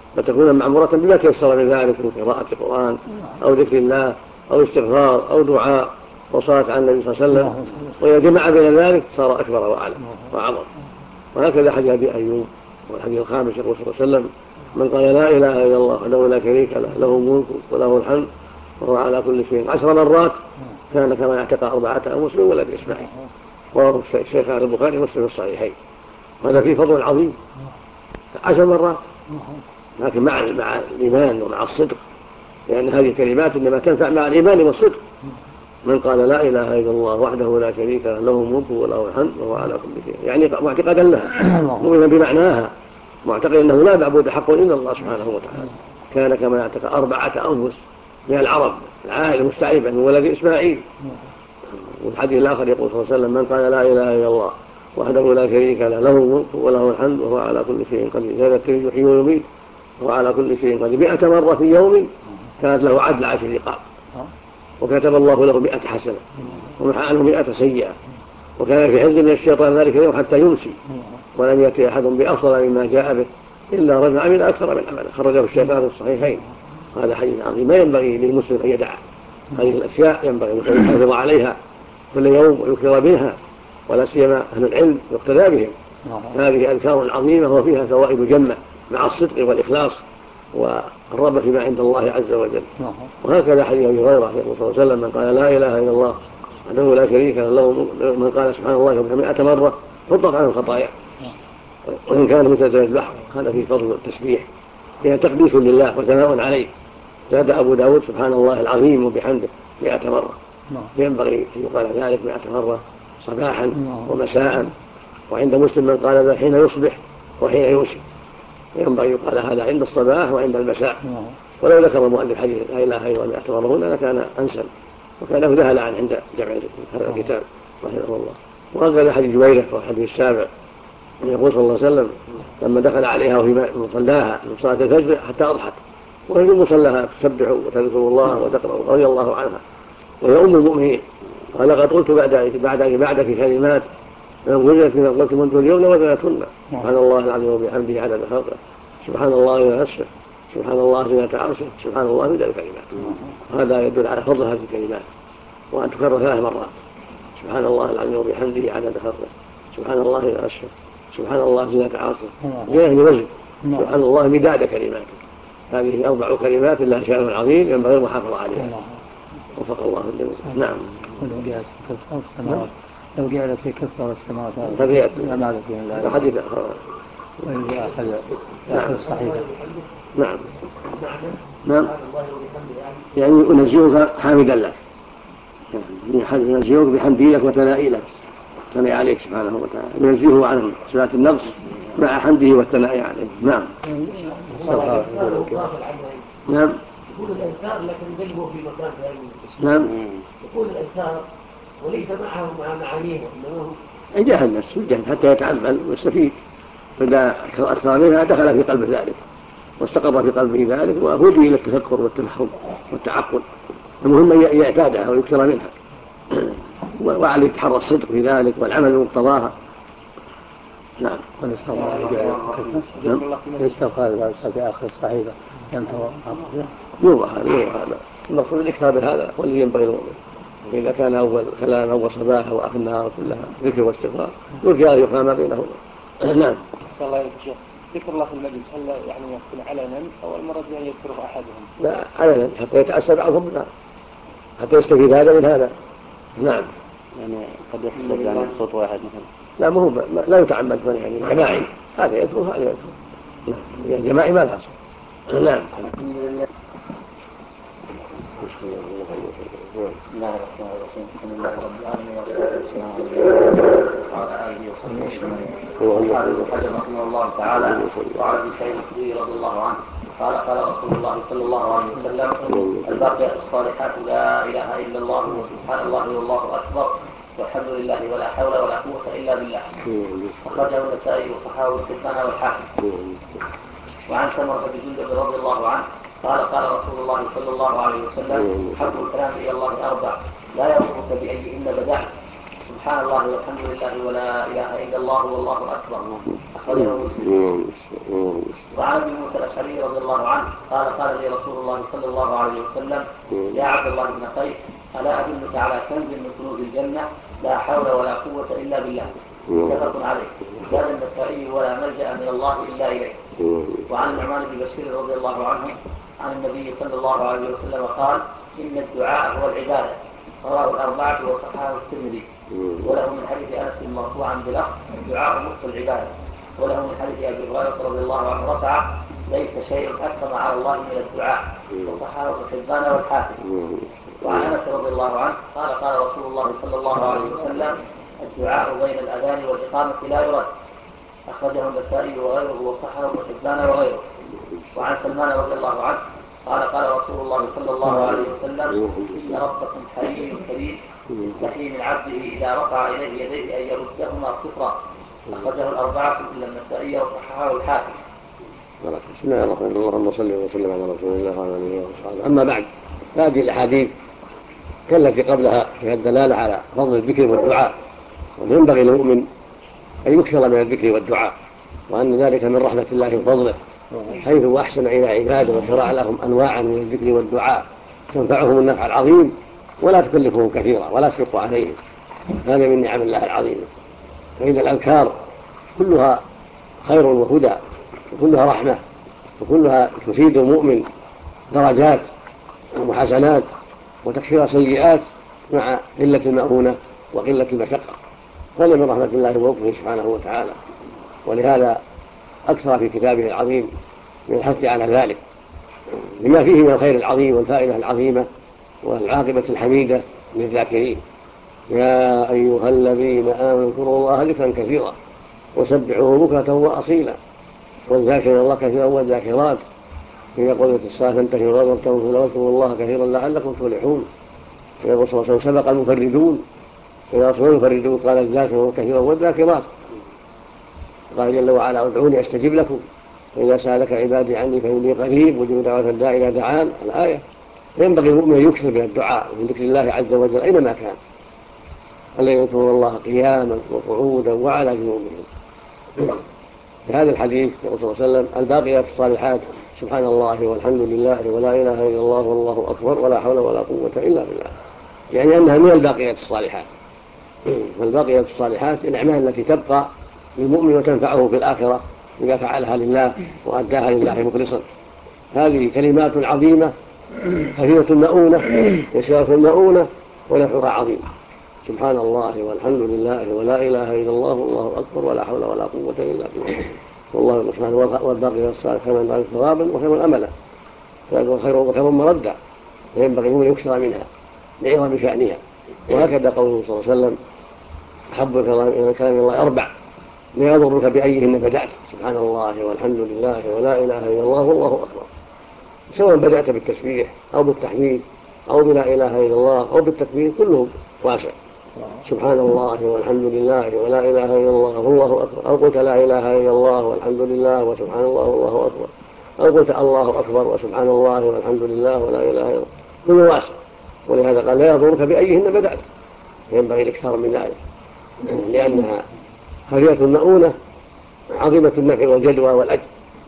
فتكون معمورة بما تيسر من ذلك من قراءة القرآن أو ذكر الله أو استغفار أو دعاء وصلاة على النبي صلى الله عليه وسلم. وإذا جمع بين ذلك صار أكبر وأعلى وأعظم. وهكذا حديث أبي أيوب والحديث الخامس يقول صلى الله عليه وسلم: من قال لا إله إلا الله وحده لا شريك له له الملك وله الحمد وهو على كل شيء 10 مرات كان كما يعتق 4 أنفس من ولد إسماعيل. وهو الشيخ البخاري ومسلم في الصحيحين. وهذا فيه فضل عظيم 10 مرات، لكن مع الإيمان ومع الصدق، لأن هذه الكلمات إنما تنفع مع الإيمان والصدق. من قال لا إله إلا الله وحده لا شريك له له الملك وله الحمد وهو على كل شيء، يعني معتقدا لها مؤمنا بمعناها، معتقد أنه لا معبود حق إلا الله سبحانه وتعالى. كان كما يعتقد 4 أنفس من العرب العائلة المستعربة من ولد إسماعيل. والحديث الآخر يقول صلى الله عليه وسلم: من قال لا إله إلا الله وحده لا شريك له له الملك وله الحمد وهو على كل شيء قدير. هذا الترمذي يحيي ويميت وهو على كل شيء قدير 100 مرة في يوم كانت له عدل 10 رقاب، وكتب الله له 100 حسنة ومحى عنه 100 سيئة، وكان في حزب من الشيطان ذلك اليوم حتى يمسي، ولم يأتي أحد بأفضل مما جاء به إلا رجل عمل أكثر من عمله. خرجه الشيخان في الصحيحين. هذا حديث عظيم ما ينبغي للمسلم أن يدع هذه الأشياء، ينبغي أن يحافظ عليها كل يوم ويكثر منها، ولا سيما أهل العلم يقتدى بهم. هذه أذكار عظيمة وفيها فوائد جمة مع الصدق والإخلاص والرغبة فيما عند الله عز وجل. وهكذا حديث أبي هريرة يقول صلى الله عليه وسلم: من قال لا إله إلا الله وحده لا شريك له من قال سبحان الله 100 مرة حطت عنه الخطايا وإن كان مثل زبد البحر. هذا في فضل التسبيح، فيها تقديس لله وثناء عليه. زاد أبو داود: سبحان الله العظيم وبحمده 100 مرة. ينبغي أن يقال ذلك 100 مرة صباحا ومساء. وعند مسلم: من قال ذا حين يصبح وحين يمسي. ينبغي يقال هذا عند الصباح وعند المساء. ولو ذكر المؤلف حديث لا إله إلا الله 100 مرة هنا لكان أنسب، وكان له ذهل عند جمع هذا الكتاب رحمه الله. وهكذا حديث جبيرة والحديث السابع يقول صلى الله عليه وسلم: لما دخل عليها وفي مصلاها من صلاة الفجر حتى أضحت وهي في مصلاها تسبح وتذكر الله وتقرأ رضي الله عنها وهي أم المؤمنين. قال: لقد قلت بعدك كلمات لو وجدت من قلت منذ اليوم لوزنتهن: سبحان الله العظيم وبحمده عدد خلقه، سبحان الله ونفسه، سبحان الله زينة عرشه، سبحان الله مدى الكلمات. وهذا يدل على فضل هذه الكلمات، وأن تكرر 3 مرات: سبحان الله العظيم وبحمده عدد خلقه، سبحان الله ونفسه، سبحان الله زينة عرشه، زينة وزن، سبحان الله مداد كلماته. هذه 4 كلمات لها شأن عظيم ينبغي المحافظة عليها. وفق الله الجميع. نعم. لو جعلت في كفر السماوات ما فيها حديث آخر الصحيفة. نعم. نعم. يعني أنزهك حامدا لك، ينزهك بحمده لك وثنائي لك، ثنائي عليك سبحانه وتعالى، ينزهه عن صفات النقص مع حمده والثنائي عليه. نعم. نعم. يقول الأذكار لكن قلبه في مكان ثاني. نعم. يقول الأذكار وليس معه مع معانيه، إنما هو يجاهد نفسه يجاهد حتى يتعمل ويستفيد، فإذا أكثر منها دخل في قلبه ذلك واستقر في قلبه ذلك وهدي إلى التفكر والتفهم والتعقل. المهم أن يعتادها ويكثر منها وعليه يتحرى الصدق في ذلك والعمل بمقتضاها. نعم. يستغفر في آخر الصحيفة يروى هذا المقصود الإكثار بهذا والذي ينبغي المؤمن. إذا كان أول كلام أول صباح وآخر النهار كلها ذكر واستغفار يرجى أن يقام ما بينهما. نعم. صلى الله عليه وسلم. ذكر الله في المجلس هل يعني يكون علنا أو المرة أن يذكره أحدهم؟ لا علنا حتى يتأسى بعضهم من هذا، حتى يستفيد هذا من هذا. نعم. يعني قد يحصل يعني صوت واحد مثلا. لا مو لا يتعمد يعني جماعي، هذا يذكر هذا يذكر. نعم. جماعي ما لها صوت. نعم. بسم الله الرحمن الرحيم. الحمد لله رب العالمين وعلى آله وصحبه أجمعين. قال ابن حجر رحمه الله تعالى: وعن أبي سعيد الخدري رضي الله عنه قال: قال رسول الله صلى الله عليه وسلم: الباقيات الصالحات لا إله إلا الله وسبحان الله والله أكبر والحمد لله ولا حول ولا قوة إلا بالله. أخرجه النسائي وصححه ابن حبان والحاكم. وعن سمرة بن جندب رضي الله عنه قال: قال رسول الله صلى الله عليه وسلم: حب الكلام إلى الله 4 لا يضرك بأيهن بدأت سبحان الله والحمد لله ولا إله إلا الله والله أكبر. أخرجه مسلم. وعن ابي موسى الأشعري رضي الله عنه قال لي رسول الله صلى الله عليه وسلم يا عبد الله بن قيس ألا أدلك على كنز من كنوز الجنة لا حول ولا قوة إلا بالله. متفق عليه. زاد النسائي ولا ملجأ من الله إلا إليه. وعن النعمان بن بشير رضي الله عنه عن النبي صلى الله عليه وسلم قال إن الدعاء هو العبادة. رواه الأربعة وصححه الترمذي. وله من حديث أنس مرفوعا بلفظ الدعاء مخ العبادة. وله من حديث أبي هريرة رضي الله عنه رفع ليس شيء أكرم على الله من الدعاء. وصححه ابن حبان والحاكم. وعن أنس رضي الله عنه قال رسول الله صلى الله عليه وسلم الدعاء بين الأذان والإقامة لا يرد. أخرجه النسائي وغيره وصححه ابن حبان وغيره. وعن سلمان رضي الله عنه قال رسول الله صلى الله عليه وسلم إن ربكم حليم كريم يستحيي من عبده إذا رفع إليه يديه أن يردهما صفرا. أخرجه الأربعة إلا النسائي وصححه الحاكم. بسم الله الرحمن الرحيم. اللهم صل وسلم على رسول الله وعلى آله وصحبه. أما بعد، هذه الأحاديث كالتي قبلها فيها الدلالة على فضل الذكر والدعاء، وينبغي للمؤمن أن يكثر من الذكر والدعاء، وأن ذلك من رحمة الله وفضله، حيث أحسن إلى عباده وشرع لهم أنواعا من الذكر والدعاء تنفعهم النفع العظيم ولا تكلفهم كثيرا ولا تشق عليهم. هذا من نعم الله العظيمة. فإن الأذكار كلها خير وهدى، وكلها رحمة، وكلها تفيد المؤمن درجات وحسنات وتكفير سيئات مع قلة المؤونة وقلة المشقة. هذا من رحمة الله ولطفه سبحانه وتعالى، ولهذا أكثر في كتابه العظيم من الحث على ذلك لما فيه من الخير العظيم والفائدة العظيمة والعاقبة الحميدة للذاكرين. يا أيها الذين آمنوا اذكروا الله ذكرا كثيرا وسبحوه بكرة وأصيلا والذاكرين الله كثيرا والذاكرات إذا قضيت الصلاة فانتهوا واذكروا الله كثيرا لعلكم تفلحون. يقول صلى الله عليه وسلم سبق المفردون إذا رسول المفردون قال الذاكرون كثيرا والذاكرات. قال جل وعلا ادعوني أستجب لكم وإذا سألك عبادي عني فإني قريب أجيب دعوة الداعي إذا دعان. الآية. ينبغي المؤمن أن يكثر من الدعاء من ذكر الله عز وجل أينما كان، الذين يذكرون الله قياما وقعودا وعلى جنوبهم. في هذا الحديث يقول صلى الله عليه وسلم الباقيات الصالحات سبحان الله والحمد لله ولا إله إلا الله والله أكبر ولا حول ولا قوة إلا بالله، يعني أنها من الباقيات الصالحات. والباقيات الصالحات الأعمال التي تبقى للمؤمن وتنفعه في الآخرة إذا فعلها لله وأداها لله مخلصا. هذه كلمات عظيمة خفيفة المؤونة يسيرة المؤونة ونفعها عظيم. سبحان الله والحمد لله ولا إله إلا الله والله أكبر ولا حول ولا قوة إلا بالله والله سبحانه. والباقيات الصالحات خير من ثوابا وخير أملا وخير مردا، فينبغي أن يكثر منها لعظم شأنها. وهكذا قوله صلى الله عليه وسلم أحب إلى كلام الله أربع لا يضرك بأيهن بدأت سبحان الله والحمد لله ولا إله إلا الله والله أكبر، سواء بدأت بالتسبيح أو بالتحميد أو بلا إله إلا الله أو بالتكبير كله واسع. سبحان الله والحمد لله ولا إله إلا الله والله أكبر، أو قلت لا إله إلا الله والحمد لله وسبحان الله والله أكبر، أو قلت الله أكبر وسبحان الله والحمد لله ولا إله إلا الله، كله واسع. ولهذا قال لا يضرك بأيهن بدأت، ينبغي الإكثار من ذلك لأنها خفيفة المؤونة عظيمة النفع والجدوى والأجر.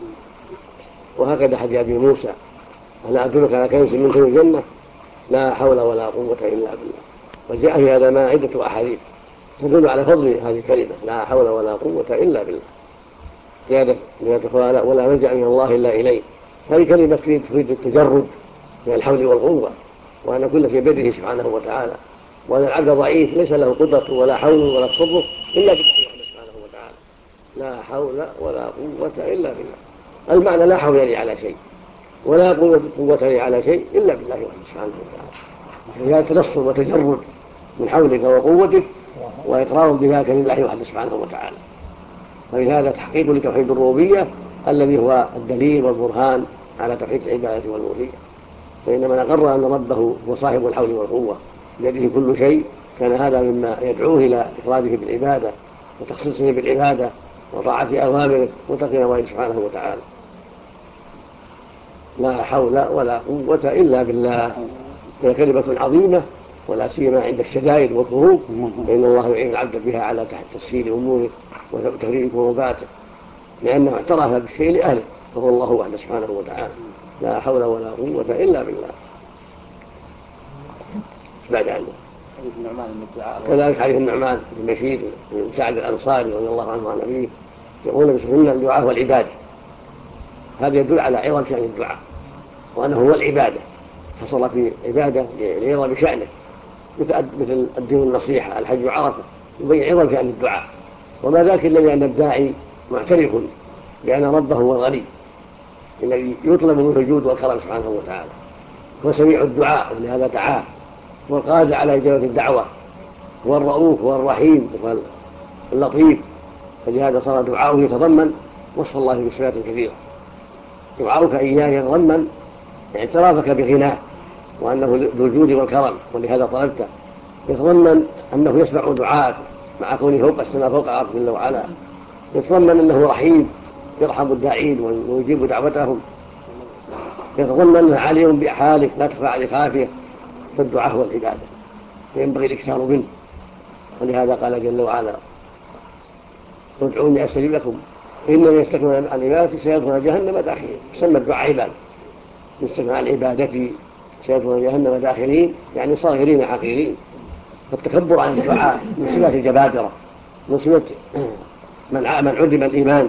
وهكذا حديث أبي موسى ألا أدلك على كنز من كنوز الجنة لا حول ولا قوة إلا بالله. وجاء في هذا ما عدة أحاديث تدل على فضل هذه الكلمة لا حول ولا قوة إلا بالله، زيادة ولا ملجأ من الله إلا إليه. هذه كلمة تفيد التجرد من الحول والقوة، وأن كل في بيده سبحانه وتعالى، وأن العبد ضعيف ليس له قدرة ولا حول ولا تصرف إلا بالله سبحانه وتعالى. لا حول ولا قوة إلا بالله. المعنى لا حول لي على شيء ولا قوة لي على شيء إلا بالله سبحانه وتعالى. يعني تنصر وتجرد من حولك وقوتك وإقرار بذلك لله وحده سبحانه وتعالى. فلهذا تحقيق لتوحيد الربوبية الذي هو الدليل والبرهان على توحيد العبادة والألوهية. فإن من أقر أن ربه هو صاحب الحول والقوة بيده كل شيء كان هذا مما يدعوه إلى إفراده بالعبادة وتخصيصه بالعبادة وطاعة أوامره وتقي نواهيه سبحانه وتعالى. لا حول ولا قوة إلا بالله. هي كلمة عظيمة ولا سيما عند الشدائد والكروب، فإن الله يعين العبد بها على تسهيل أموره وتفريج كروباته، لأنه اعترف بالشيء لأهله، وهو الله وحده سبحانه وتعالى، لا حول ولا قوة إلا بالله. بعد عنه كذلك حديث النعمان بن بشير بن سعد الأنصاري رضي الله عنه وعن أبيه يقول بسم الدعاء والعبادة. هذا يدل على عظم شأن الدعاء، وأنه هو العبادة، حصل في عبادة لعظم شأنه، مثل الدين النصيحة، الحج وعرفة، يبين عظم شأن الدعاء. وما ذاك إلا لأن الداعي معترف بأن ربه هو الغني الذي يطلب منه الجود والكرم سبحانه وتعالى، هو سميع الدعاء ولهذا دعاه، والقادر على إجابة الدعوة، هو الرؤوف والرحيم واللطيف، فلهذا صار دعاؤه يتضمن وصف الله بصفات كثيرة. دعاؤك إياه يتضمن اعترافك بغناه وأنه ذو الجود والكرم ولهذا طلبته، يتضمن أنه يسمع دعاءك مع كونه فوق السماء فوق الأرض جل وعلا، يتضمن أنه رحيم يرحم الداعين ويجيب دعوتهم، يتضمن أنه عليم بحالك لا تخفى عليه خافية. فالدعاء هو العبادة ينبغي الإكثار منه، ولهذا قال جل وعلا ادعوني أستجب لكم إن من يستكبر عن عبادتي سيدخل جهنم داخلين. سمى الدعاء عبادة، يستكبر عن عبادتي سيدخل جهنم داخلين، يعني صاغرين حقيرين. فالتكبر عن الدعاء من صفات الجبابرة، من صفة من عدم الإيمان.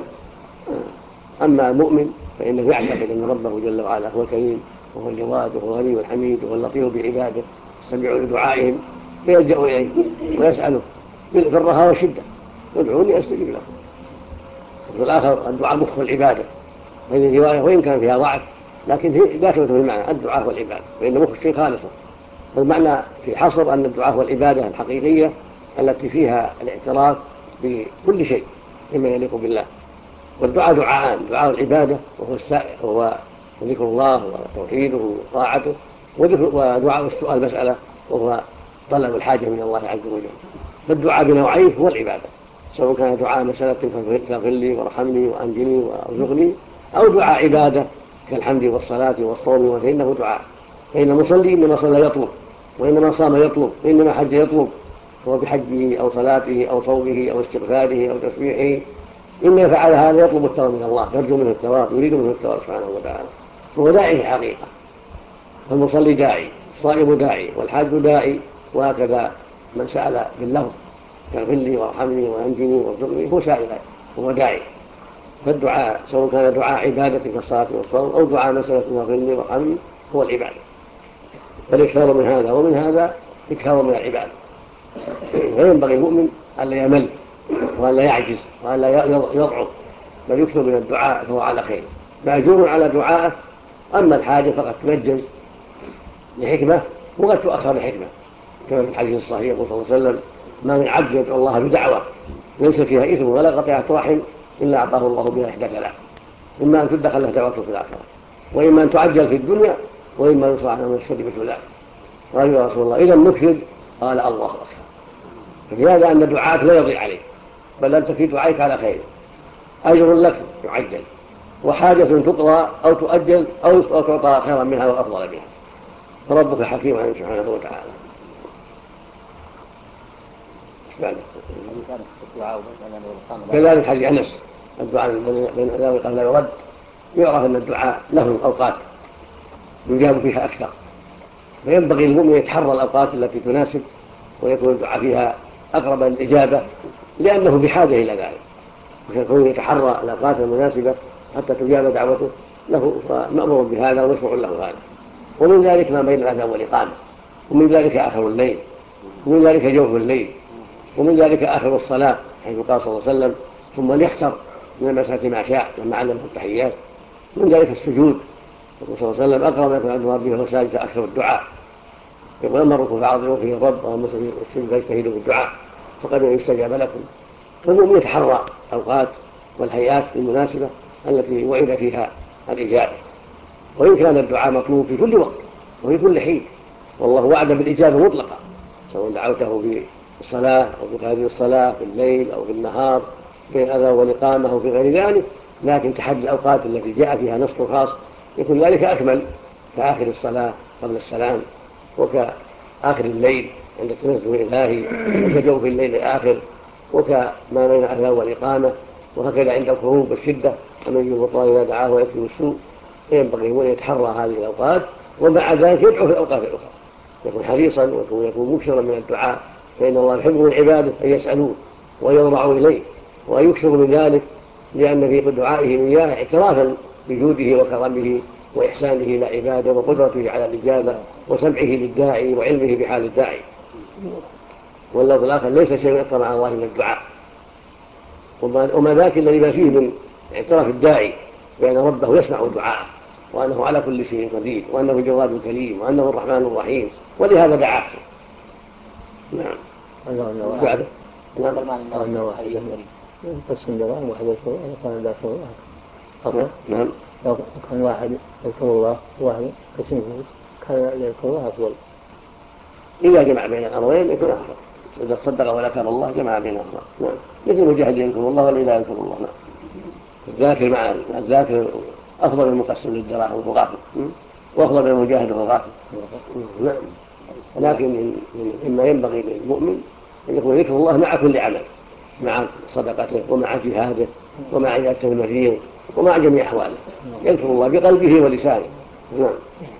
أما المؤمن فإنه يعتقد أن ربه جل وعلا هو الكريم وهو الجواد وهو الغني والحميد وهو اللطيف بعباده، يستمع لدعائهم فيلجأ إليه ويسأله في الرخاء والشدة ادعوني أستجب لكم. وفي الآخر الدعاء مخ العبادة، هذه الرواية وإن كان فيها ضعف لكن داخلة في المعنى الدعاء والعبادة، فإن مخ الشيء خالصا. والمعنى في حصر أن الدعاء والعبادة الحقيقية التي فيها الاعتراف بكل شيء مما يليق بالله. والدعاء دعاءان، دعاء العبادة وهو ذكر الله وتوحيده وطاعته، ودعاء السؤال مسألة وهو طلب الحاجة من الله عز وجل. فالدعاء بنوعين هو العبادة، سواء كان دعاء مسألة فاغفر لي وارحمني وأنجني وارزقني، أو دعاء عبادة كالحمد والصلاة والصوم، فإنه دعاء. فإن المصلي إنما صلى يطلب، وإنما صام يطلب، وإنما حج يطلب، هو بحجه أو صلاته أو صومه أو استغفاره أو تسبيحه إن فعل هذا يطلب الثواب من الله، يرجو منه الثواب، يريد منه الثواب سبحانه وتعالى، وهو داعي في الحقيقة. فالمصلي داعي، الصائم داعي، والحاج داعي، وهكذا من سأل باللفظ اغفر لي وارحمني وانجني وارزقني هو سائل وهو داعي. فالدعاء سواء كان دعاء عبادة كالصلاة والصوم أو دعاء مسألة اغفر لي وارحمني هو العبادة. فالإكثار من هذا ومن هذا إكثار من العبادة. وينبغي المؤمن ألا يمل وألا يعجز وألا يضعف، بل يكثر من الدعاء فهو على خير، مأجور على دعائه. أما الحاجة فقد تمجز لحكمة وقد تؤخر لحكمة، كما في الحديث الصحيح يقول صلى الله عليه وسلم ما من عبد يدعو الله بدعوة ليس فيها إثم ولا قطيعة رحم إلا أعطاه الله بها إحدى ثلاث: إما أن تدخل له دعوته في الآخرة، وإما أن تعجل في الدنيا، وإما يصلح عنه الشر مثل ذلك. قال يا رسول الله إذا نكثر؟ قال الله أكبر. ففي هذا أن دعاءك لا يضيع عليك، بل أنت في دعائك على خير، أجر لك يعجل، وحاجة تقضى أو تؤجل أو تعطى خيرا منها وأفضل بها. فربك حكيم عليه سبحانه وتعالى. كذلك حديث أنس الدعاء الذي قال لا يرد، يعرف أن الدعاء له أوقات يجاب فيها أكثر، فينبغي المؤمن يتحرى الأوقات التي تناسب ويكون الدعاء فيها أقرب للإجابة، لأنه بحاجة إلى ذلك، ويكون يتحرى الأوقات المناسبة حتى تجاب دعوته له، مأمور بهذا ومشروع له هذا. ومن ذلك ما بين الأذان والإقامة، ومن ذلك آخر الليل، ومن ذلك جوف الليل، ومن ذلك آخر الصلاة، حيث قال صلى الله عليه وسلم ثم ليختر من المسألة ما شاء لما علمه التحيات. من ذلك السجود، يقول صلى الله عليه وسلم أقرب ما يكون عند ربه وهو ساجد أكثر الدعاء. يقول أما الركوع فعظموا فيه الرب، وأما السجود فاجتهدوا في الدعاء فقد يستجاب لكم. فالمؤمن يتحرى الأوقات والهيئات المناسبة التي وعد فيها الإجابة، وإن كان الدعاء مطلوب في كل وقت وفي كل حين، والله وعد بالإجابة مطلقة، سواء دعوته في الصلاة أو في هذه الصلاة في الليل أو في النهار، في الأذان والإقامة أو في غير ذلك. لكن تحدي الأوقات التي جاء فيها نص خاص يكون ذلك أكمل، كآخر الصلاة قبل السلام، وكأول آخر الليل عند التنزه الإلهي، وكجوف الليل الآخر، وكما بين الأذان والإقامة، وهكذا عند الخروج والشدة ومن يجيب الله إذا دعاه ويكفي السوء. فينبغي أن يتحرى هذه الأوقات، ومع ذلك يدعو في الأوقات الأخرى، يكون حريصا ويكون مكثرا من الدعاء، فإن الله يحب من عباده أن يسألوه ويضرعوا إليه ويكثروا من ذلك، لأن في دعائهم إياه اعترافا بجوده وكرمه وإحسانه إلى عباده وقدرته على الإجابة وسمعه للداعي وعلمه بحال الداعي. واللفظ الآخر ليس شيء أكثر مع الله من الدعاء، وما ذاك الذي ما فيه من اعتراف الداعي بأن ربه يسمع دعاءه، وأنه على كل شيء قدير، وأنه جواد كريم، وأنه الرحمن الرحيم، ولهذا دعاه. نعم. قسم دراهم واحد يذكر الله كان ذاكر الله أفضل. نعم. لو كان واحد يذكر الله واحد قسم كان يذكر الله أفضل. إذا جمع بين الأمرين يكون أفضل. إذا تصدق ولا كان الله جمع بين الأمرين. نعم. مثل مجاهد يذكر الله ولا لا يذكر الله. نعم. الذاكر مع الذاكر أفضل من المقسم للدراهم والغافل، وأفضل من المجاهد والغافل. نعم. لكن مما ينبغي للمؤمن أن يكون ذكر الله مع كل عمل، مع صدقته ومع جهاده ومع عيادة المريض ومع جميع أحواله، يذكر الله بقلبه ولسانه. نعم.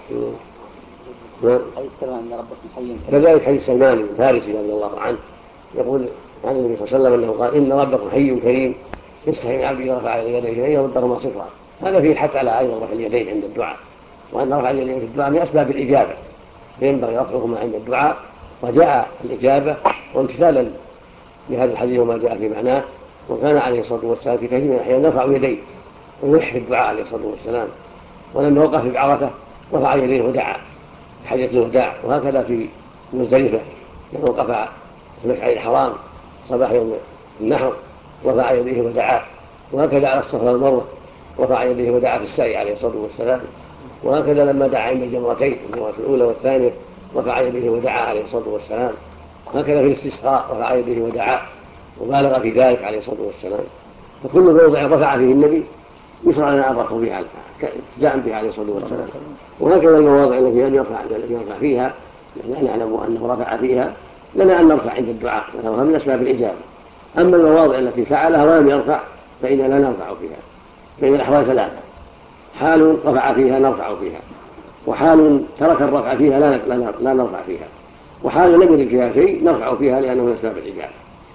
كذلك حديث سلمان الفارسي رضي الله عنه يقول عن النبي صلى الله عليه وسلم أنه قال: إن ربكم حي كريم يستحي من عبده رفع يديه يردهما صفرا. هذا فيه الحث على أيضا رفع اليدين عند الدعاء، وأن رفع اليدين في الدعاء من أسباب الإجابة، فينبغي رفعهما عند الدعاء رجاء الإجابة وامتثالا لهذا الحديث وما جاء في معناه. وكان عليه الصلاة والسلام في كثير من الأحيان يرفع يديه ويلح في الدعاء عليه الصلاة والسلام، ولما وقف بعرفة رفع يديه ودعا حجة الوداع. وهكذا في مزدلفة لما وقف في المشعر الحرام صباح يوم النحر رفع يديه ودعا. وهكذا على الصفا والمروة رفع يديه ودعا في السعي عليه الصلاة والسلام. وهكذا لما دعا عند الجمرتين الجمرة الأولى والثانية رفع يديه ودعا عليه الصلاة والسلام. هكذا في الاستسقاء رفع يديه ودعا وبالغ في ذلك عليه الصلاة والسلام. فكل موضع رفع فيه النبي يشرع لنا أن نرفع بها ابتداء به عليه الصلاة والسلام. وهكذا المواضع التي لم يرفع فيها لا نعلم أنه رفع فيها لنا أن نرفع عند الدعاء، وهذا من أسباب الإجابة. أما المواضع التي فعلها ولم يرفع فإننا لا نرفع فيها. فإن الأحوال ثلاثة: حال رفع فيها نرفع فيها، وحال ترك الرفع فيها لا نرفع فيها، وحال لم يرد فيها شيء نرفع فيها لأنه من أسباب الإجابة.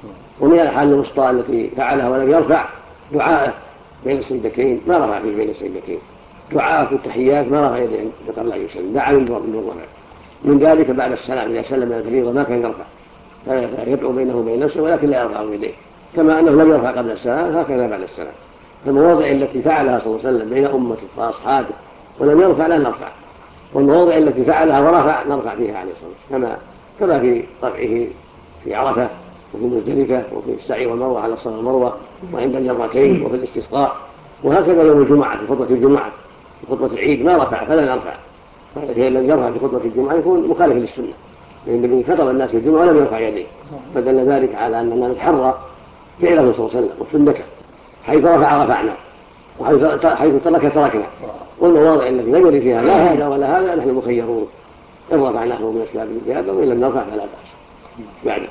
ومن الحال الوسطى التي فعلها ولم يرفع دعاءه بين السجدتين ما رفع فيه بين السجدتين، دعاءه في التحيات ما رفع يديه قبل أن يسلم، دعا من الرفع. من ذلك بعد السلام إذا سلم من الفريضة ما كان يرفع، فيدعو بينه وبين نفسه ولكن لا يرفع يديه، كما أنه لم يرفع قبل السلام هكذا بعد السلام. المواضع التي فعلها صلى الله عليه وسلم بين أمته وأصحابه ولم يرفع لا نرفع، والمواضع التي فعلها ورفع نرفع فيها عليه الصلاة والسلام، كما في رفعه في عرفة وفي مزدلفة وفي السعي والمروة على الصفا والمروة وعند الجمرتين وفي الاستسقاء. وهكذا يوم الجمعة في خطبة الجمعة في خطبة العيد ما رفع فلا نرفع، فإن يرفع في خطبة الجمعة يكون مخالف للسنة، لأن النبي خطب الناس في الجمعة ولم يرفع يديه، فدل ذلك على أننا نتحرى فعله صلى الله عليه وسلم وسنته، حيث رفع رفعنا وحيث ترك تركنا. والمواضع التي لم يرد فيها لا هذا ولا هذا نحن مخيرون، إن رفعنا نحن من أسباب الإجابة وإن لم نرفع فلا بأس. بعد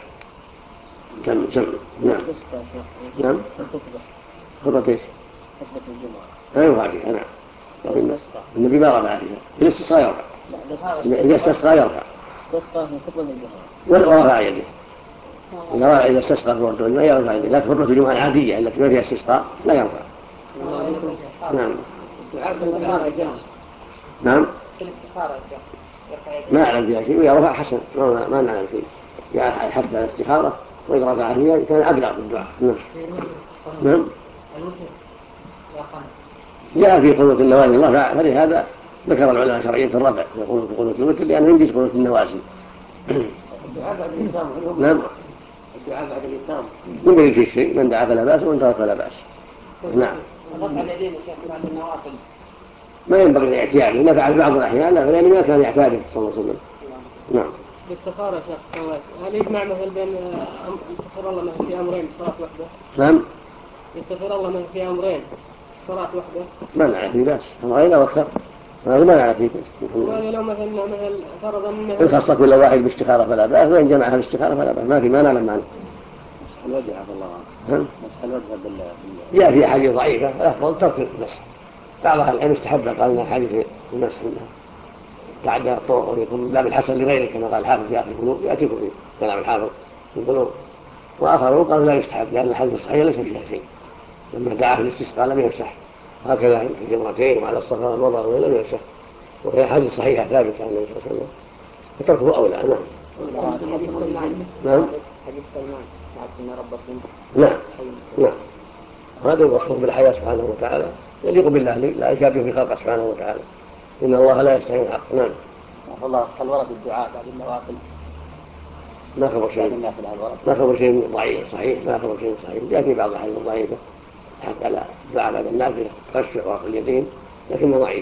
نعم نعم خطبة ايش؟ خطبة الجمعة لا يرفع فيها. نعم النبي ما رفع فيها، الاستسقاء يرفع، إذا استسقى يرفع، استسقى في خطبة الجمعة ورفع يده. إذا استسقى في وقت الجمعة يرفع يده، لكن خطبة الجمعة العادية التي ما فيها استسقاء لا يرفع. نعم نعم ما أعلم فيها شيء، وإذا رفع حسن ما نعلم شيء، يعني حتى على الاستخارة وإذا رفع فيها كان أبلغ بالدعاء. نعم جاء في قنوت النوازل الرفع، فلهذا ذكر العلماء شرعية الرفع يقولون في قنوت الوتر لأنه ينجز قنوت النوازل. الدعاء بعد الإتمام. نعم الدعاء بعد الإتمام من يريد شيء، من دعا فلا بأس ومن ترك فلا بأس. نعم رفع اليدين يا شيخ بعد النوافل ما ينبغي الاعتياد، نفع في بعض الأحيان لأنه ما كان يعتاد صلى الله عليه وسلم. نعم الاستخارة يا شيخ سواد، هل يجمع مثل بين يستخير الله مثل في أمرين صلاة واحدة؟ نعم يستخير الله مثل في أمرين صلاة واحدة؟ ما نعرف في بأس أمرين أو أكثر. هذا ما نعرف فيه. وهذا لو مثلا فرضا إن خص كل واحد باستخارة فلا بأس، وإن جمعها باستخارة فلا بأس، ما نعلم عنه. مسح الوجه عفى الله عنه. مسح الوجه جاء في أحاديث ضعيفة، الأفضل ترك المسح. بعض أهل العلم استحب، قال إن حديث المسح تعدى الطرق ويكون من باب الحسن لغيره، كما قال الحافظ في آخر القلوب، يأتيكم في كلام الحافظ في القلوب. وآخرون قالوا لا يستحب، لأن الحديث الصحيح ليس فيها شيء، لما دعا في الاستسقاء لم يمسح، هكذا في الجمرتين وعلى الصفا والمروة لم يمسح، وهي حديث صحيحة ثابتة عن النبي صلى الله عليه وسلم، فتركه أولى. نعم. حديث سلمان إن ربكم. نعم. هذا الوصف بالحياة سبحانه وتعالى يليق بالله، لا يشابه في خلقه سبحانه وتعالى، إن الله لا يستحي الحق. نعم. الله هل ورد الدعاء بعد النوافل؟ ما خبر شيء ضعيف صحيح، ما خبر شيء صحيح. جاء في بعض الأحاديث ضعيفة حتى على الدعاء بعد النافلة تخشع ورفع اليدين، لكنه ضعيف.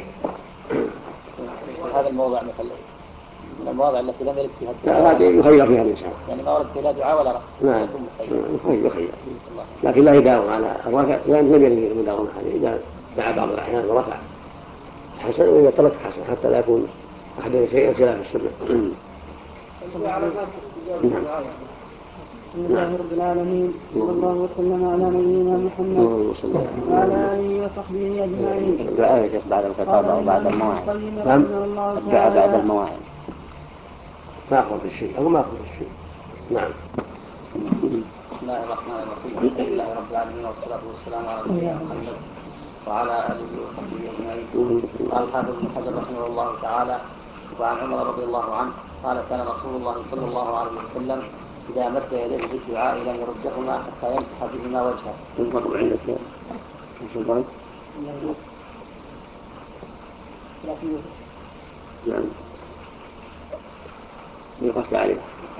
هذا الموضع مثلا من المواضع التي لم يرد فيها الدعاء، هذه يخير فيها الإنسان، يعني ما ورد فيها دعاء ولا رفع. نعم يخير، لكن لا يداوم على الرفع، لأن لم يرد المداومة عليه. إذا دعا بعض الأحيان ورفع حسن، وإذا ترك حسن، حتى لا يكون أحدث شيئا خلاف السنة. الحمد لله رب العالمين، صلى الله وسلم على نبينا محمد وعلى آله وصحبه أجمعين. الدعاء يا شيخ بعد الخطابة وبعد المواعظ. الدعاء بعد المواعظ ما أخبر الشيء أو ما أخبر الشيء. نعم. بسم الله الرحمن الرحيم، الحمد لله رب العالمين، والصلاة والسلام على نبينا محمد وعلى آله وصحبه أجمعين. قال الحافظ ابن حجر رحمه الله تعالى: وعن عمر رضي الله عنه قال: كان رسول الله صلى الله عليه وسلم إذا مد يديه في الدعاء لم يردهما حتى يمسح بهما وجهه. ينفق عندك يا سلطان؟ نعم. يقصد عليه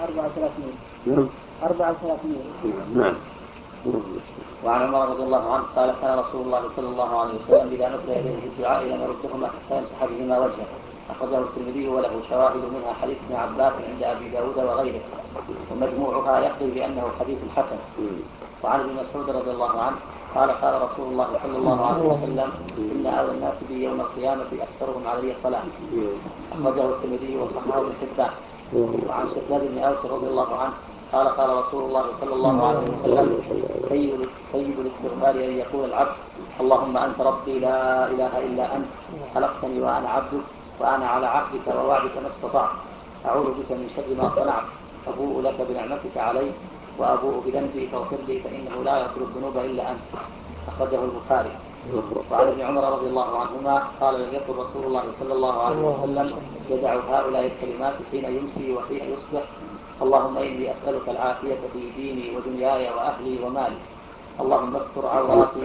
34. نعم. وعن عمر رضي الله عنه قال: كان رسول الله صلى الله عليه وسلم إذا مد يديه في الدعاء لم يردهما حتى يمسح بهما وجهه. أخرجه الترمذي وله شواهد منها حديث ابن عباس عند أبي داود وغيره، ومجموعها يقضي بأنه حديث حسن. وعن ابن مسعود رضي الله عنه قال: قال رسول الله صلى الله عليه وسلم: إن أولى الناس بي يوم القيامة أكثرهم علي الصلاة. أخرجه الترمذي وصححه ابن حبان. وعن شداد بن أوس رضي الله عنه قال: قال رسول الله صلى الله عليه وسلم: سيد الاستغفار أن يقول العبد: اللهم أنت ربي لا إله إلا أنت، خلقتني وأنا عبدك، وأنا على عهدك ووعدك ما استطعت، أعوذ بك من شر ما صنعت، أبوء لك بنعمتك علي وأبوء بذنبي فاغفر لي فإنه لا يغفر الذنوب إلا أنت. أخرجه البخاري. وعن ابن عمر رضي الله عنهما قال: لم يكن رسول الله صلى الله عليه وسلم يدع هؤلاء الكلمات حين يمسي وحين يصبح: اللهم إني أسألك العافية في ديني ودنياي وأهلي ومالي، اللهم استر عوراتي.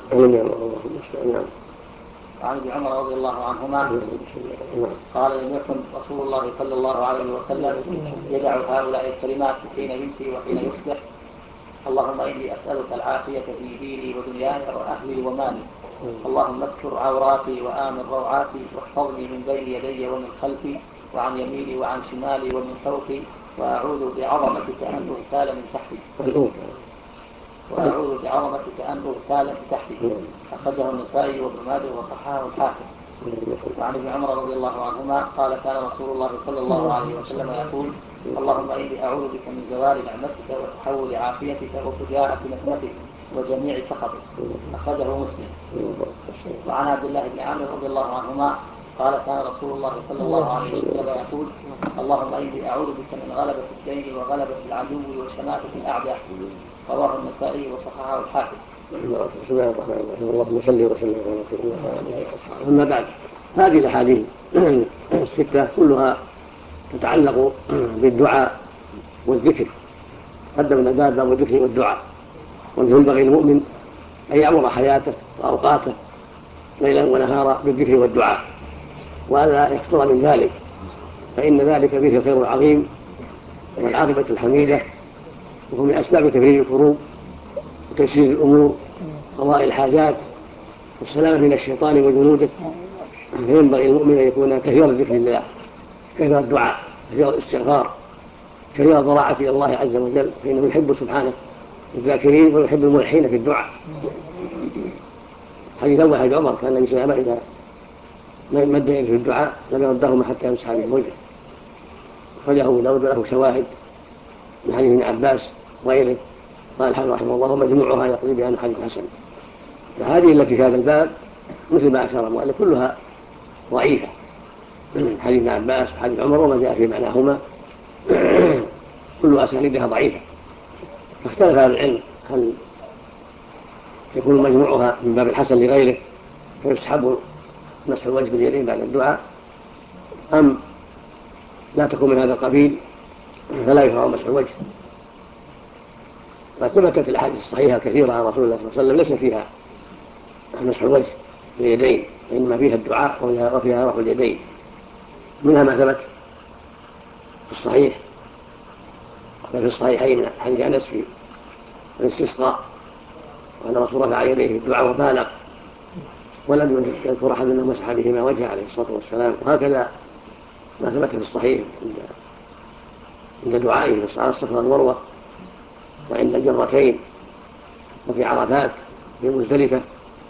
وعن ابن عمر رضي الله عنهما قال: لم يكن رسول الله صلى الله عليه وسلم يدع هؤلاء الكلمات حين يمسي وحين يصبح: اللهم إني أسألك العافية في ديني ودنياي وأهلي ومالي، اللهم استر عوراتي وآمن روعاتي، واحفظني من بين يدي ومن خلفي وعن يميني وعن شمالي ومن فوقي، وأعوذ بعظمتك أن أغتال من تحتي. أخرجه النسائي وابن ماجه وصححه الحاكم. وعن ابن عمر رضي الله عنهما قال: كان رسول الله صلى الله عليه وسلم يقول: اللهم إني أعوذ بك من زوال نعمتك وتحول عافيتك وفجاءة نقمتك وجميع سخطك. أخرجه مسلم. وعن عبد الله بن عامر رضي الله عنهما قال: كان رسول الله صلى الله عليه وسلم يقول: اللهم إني أعوذ بك من غلبة الدين وغلبة العدو وشماتة الأعداء. رواه النسائي وصححه الحاكم. بسم الله الرحمن الرحيم، اللهم صل وسلم على رسول الله. أما بعد، هذه الأحاديث الستة كلها تتعلق بالدعاء والذكر. قدمنا باب الذكر والدعاء، وينبغي المؤمن أن يعمر حياته وأوقاته ليلا ونهارا بالذكر والدعاء، وألا يكثر من ذلك، فإن ذلك فيه الخير العظيم والعاقبة الحميدة، وهو من أسباب تفريج الكروب وتيسير الأمور وقضاء الحاجات والسلامة من الشيطان وجنوده. فينبغي المؤمن أن يكون كثير ذكر الله، كثير الدعاء، كثير الاستغفار، كثير الضراعة إلى الله عز وجل، فإنه يحب سبحانه الذاكرين ويحب الملحين في الدعاء. حديث أول حديث عمر: كان النبي صلى الله عليه وسلم إذا مد يده في الدعاء لم يردهما حتى يمسح به وجهه. أخرجه أبو داود له شواهد من حديث ابن عباس وغيره. قال الحافظ رحمه الله ومجموعها يقضي بأنه حديث حسن. فهذه التي في هذا الباب مثل ما أشار المؤلف كلها ضعيفة، حديث ابن عباس وحديث عمر وما جاء في معناهما كل أسانيدها ضعيفة. فاختلف أهل العلم هل يكون مجموعها من باب الحسن لغيره فيسحب مسح الوجه باليدين بعد الدعاء، أم لا تكون من هذا القبيل فلا يشرع مسح الوجه. فثبتت الأحاديث الصحيحة الكثيرة عن رسول الله صلى الله عليه وسلم ليس فيها مسح الوجه باليدين، وإنما فيها الدعاء وفيها رفع اليدين. منها ما ثبت في الصحيح وفي الصحيحين حديث أنس في الاستسقاء وأن الرسول رفع يديه في الدعاء وبالغ ولم يذكر أحد أنه مسح بهما وجهه عليه الصلاة والسلام. وهكذا ما ثبت في الصحيح عند دعائه في الصلاة الصفا والمروة وعند الجمرتين وفي عرفات في مزدلفة.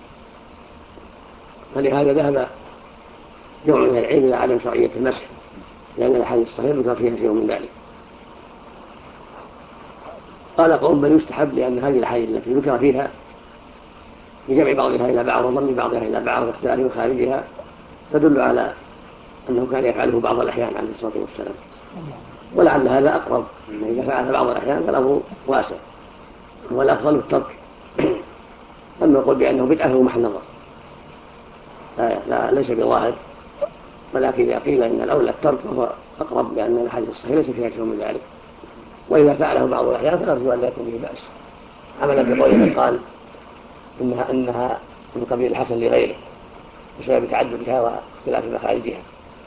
فلهذا ذهب جمع من العلم إلى عدم شرعية المسح، لأن الأحاديث الصحيحة ذكر فيها شيء من ذلك. قال قوم بل يستحب، لأن هذه الأحاديث التي ذكر فيها بجمع بعضها إلى بعض وضم بعضها إلى بعض واختلاف مخارجها تدل على أنه كان يفعله بعض الأحيان عليه الصلاة والسلام، ولعل هذا أقرب. إذا فعل بعض الأحيان فالأمر واسع والأفضل الترك. أما يقول بأنه بدعة فهو محل نظر، ليس بظاهر، ولكن إذا قيل إن الأولى الترك فهو أقرب، لأن الحديث الصحيح ليس فيها شيء من ذلك. وإذا فعله بعض الأحيان فنرجو أن لا يكون به بأس، عملا بقوله من قال إنها من قبيل الحسن لغيره بسبب تعددها واختلاف مخارجها.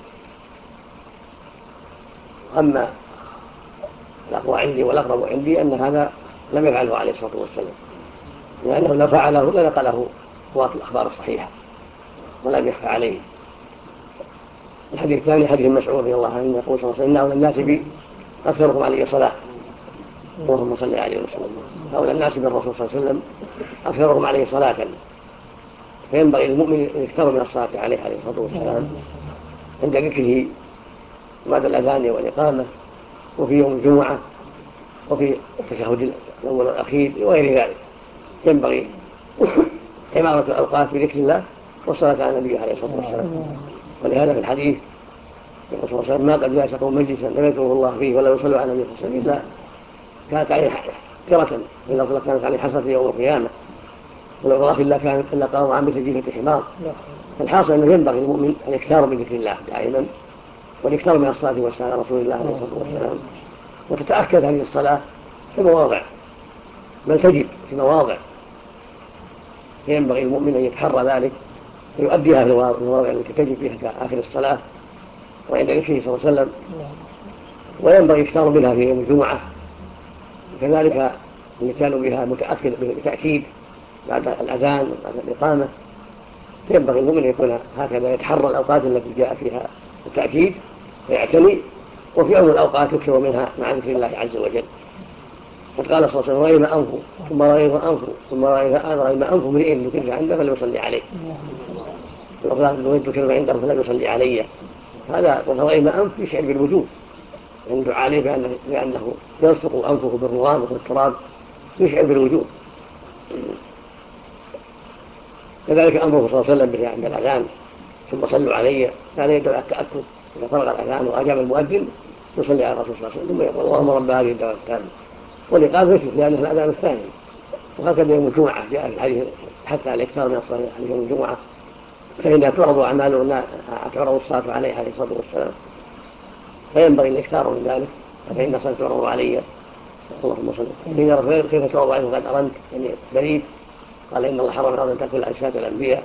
أما الأقوى عندي والأقرب عندي أن هذا لم يفعله عليه الصلاة والسلام، لأنه لو فعله لنقله رواة الأخبار الصحيحة ولم يخفى عليه. الحديث الثاني حديث مسعود رضي الله عنه يقول صلى الله عليه وسلم: إن أولى الناس بي أكثركم علي صلاة، اللهم صل عليه وسلم. أولى الناس بالرسول صلى الله عليه وسلم أكثركم عليه صلاة، فينبغي للمؤمن أن يكثر من الصلاة عليه الصلاة والسلام عند ذكره بعد الأذان والإقامة وفي يوم الجمعة وفي التشهد الأول والأخير وغير ذلك. ينبغي عمارة الأوقات بذكر الله والصلاة على النبي عليه الصلاة والسلام. ولهذا في الحديث يقول صلى الله عليه وسلم: ما قد جلس قوم مجلسا لم يذكره الله فيه ولا يصلوا على النبي صلى الله عليه وسلم إلا كانت عليه كرة، إلا كانت عليه حسرة يوم القيامة، ولو ضاف إلا كان إلا قاموا عن بسجيفة حمار. فالحاصل أنه ينبغي للمؤمن أن يكثر بذكر الله دائما، والإكثار من الصلاة والسلام على رسول الله عليه الصلاة والسلام، وتتأكد هذه الصلاة في مواضع، بل تجب في مواضع، فينبغي المؤمن أن يتحرى ذلك ويؤديها في المواضع التي تجب فيها كآخر الصلاة وعند ذكره صلى الله عليه وسلم. وينبغي إكثار منها في يوم الجمعة، وكذلك الاتيان بها متأكد بتأكيد بعد الأذان وبعد الإقامة. فينبغي المؤمن أن يكون هكذا يتحرى الأوقات التي جاء فيها التأكيد ويعتني، وفي عمر الأوقات يكثر منها مع ذكر الله عز وجل. قد قال صلى الله عليه وسلم: رغم أنفه ثم رغم أنفه ثم رغم أنفه امرئ ذكر عنده فلم يصلي عليه، ذكر عنده فلم يصلي عليه. هذا رغم أنف يشعر بالوجوب، يندعو عليه بأنه يلصق أنفه بالرغام والتراب، يشعر بالوجوب. كذلك أمره صلى الله عليه وسلم عند الأذان: ثم صلوا علي، هذا يدل على التأكد. إذا فرغ الأذان وأجاب المؤذن يصلي على الرسول صلى الله عليه وسلم ثم يقول: اللهم رب هذه الدعوة التامة. والإقامة يشرك لأنه الأذان الثاني. وهكذا يوم الجمعة جاء في الحديث حتى على الإكثار من الصلاة على يوم الجمعة، فإنها تعرض أعماله تعرض الصلاة عليه عليه الصلاة والسلام، فينبغي الإكثار من ذلك. فإن الصلاة تعرض علي اللهم صل. كيف تعرض عليه وقد أرنت يعني بريد؟ قال: إن الله حرم أن تأكل أجساد الأنبياء.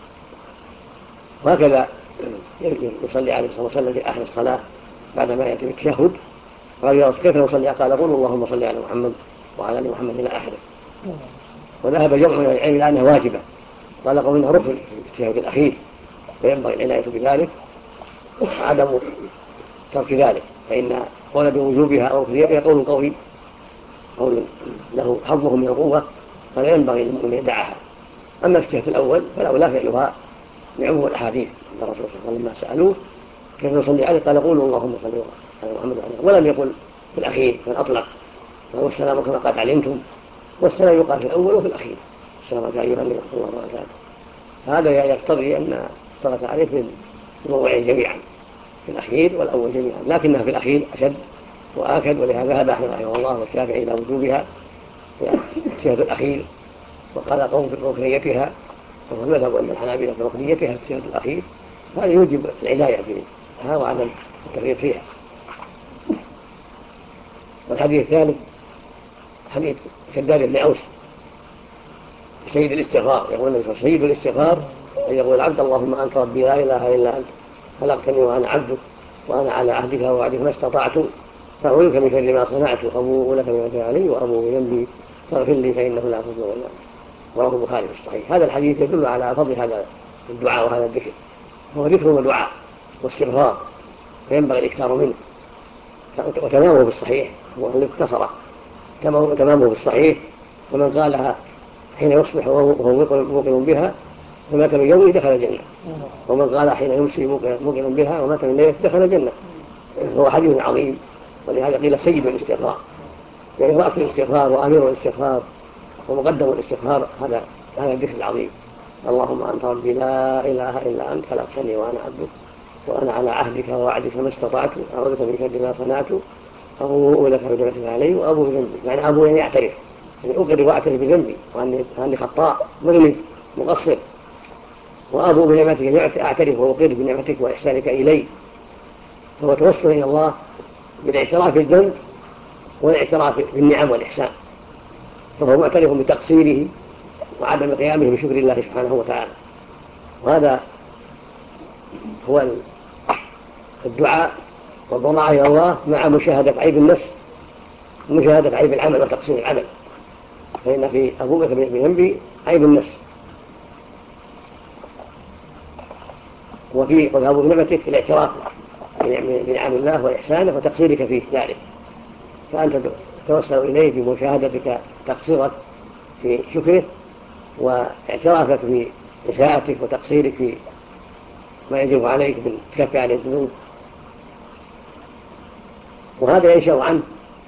وهكذا يصلي عليه الصلاة والسلام في آخر الصلاة بعدما يأتي بالتشهد. قال: كيف يصلي؟ قال: قل اللهم صل على محمد وعلى آل محمد إلى آخره. وذهب جمع من العلم إلى أنها واجبة، قال قول إنها ركن في التشهد الأخير، فينبغي العناية بذلك وعدم ترك ذلك، فإن قول بوجوبها أو ركنها قول قوي، قول له حظه من القوة، فلا ينبغي للمؤمن يدعها. أما التشهد الأول فالأولى فعلها بعموم الأحاديث. الرسول صلى الله عليه وسلم لما سألوه كيف نصلي عليه قال قولوا اللهم صل على محمد وعلى آله، ولم يقل في الأخير بل أطلق والسلام كما قد علمتم، والسلام يقال في الأول وفي الأخير السلام عليكم أيها الذين آمنوا الله وبركاته. هذا يقتضي أن الصلاة عليه في الموضعين جميعا، في الأخير والأول جميعا، لكنها في الأخير أشد وآكد، ولهذا ذهب أحمد رحمه الله والشافعي إلى وجوبها في التشهد الأخير، وقال قوم في ركنيتها، وهو المذهب أن الحنابلة في ركنيتها في التشهد الأخير، هذا يوجب العناية فيها وعدم التفريط فيها. والحديث الثالث حديث شداد بن أوس سيد الاستغفار، يقول النبي سيد الاستغفار أن يقول العبد اللهم أنت ربي لا إله إلا أنت خلقتني وأنا عبدك وأنا على عهدك ووعدك ما استطعت فأعوذ بك من شر ما صنعت وأبوء لك بما جاء علي وأبوء بذنبي فاغفر لي فإنه لا يغفر الذنوب إلا أنت. رواه البخاري في الصحيح. هذا الحديث يدل على فضل هذا الدعاء وهذا الذكر، هو ذكر ودعاء واستغفار، فينبغي الإكثار منه، وتمامه بالصحيح هو اللي اختصره تمامه بالصحيح، ومن قالها حين يصبح وهو موقن بها فمات من يومه دخل الجنة، ومن قال حين يمسي موقن بها ومات من ليلته دخل الجنة. هو حديث عظيم، ولهذا قيل سيد الاستغفار، يعني رأس الاستغفار وأمير الاستغفار ومقدم الاستغفار هذا الذكر العظيم. اللهم أنت ربي لا إله إلا أنت خلقتني وأنا عبدك وأنا على عهدك ووعدك ما استطعت أعوذ بك من شر ما صنعت أبوء لك بنعمتك علي وأبوء بذنبي، يعني أبوء يعني يعترف، يعني أقر وأعترف بذنبي وأني خطاء مذنب مقصر، وأبوء بنعمتك أعترف وأقر بنعمتك وإحسانك إلي. فهو توسل إلى الله بالاعتراف بالذنب والاعتراف بالنعم والإحسان، فهو معترف بتقصيره وعدم قيامه بشكر الله سبحانه وتعالى. وهذا هو الدعاء والضراعة إلى الله مع مشاهدة عيب النفس ومشاهدة عيب العمل وتقصير العمل، فإن في أبوء لك بذنبي عيب النفس، وفي أبوء بنعمتك الاعتراف بنعم الله وإحسانه وتقصيرك في ذلك، فأنت توسل إليه بمشاهدتك تقصيرك في شكره واعترافك بإساءتك وتقصيرك في ما يجب عليك بالتكفي عن الذنوب. وهذا ينشأ عنه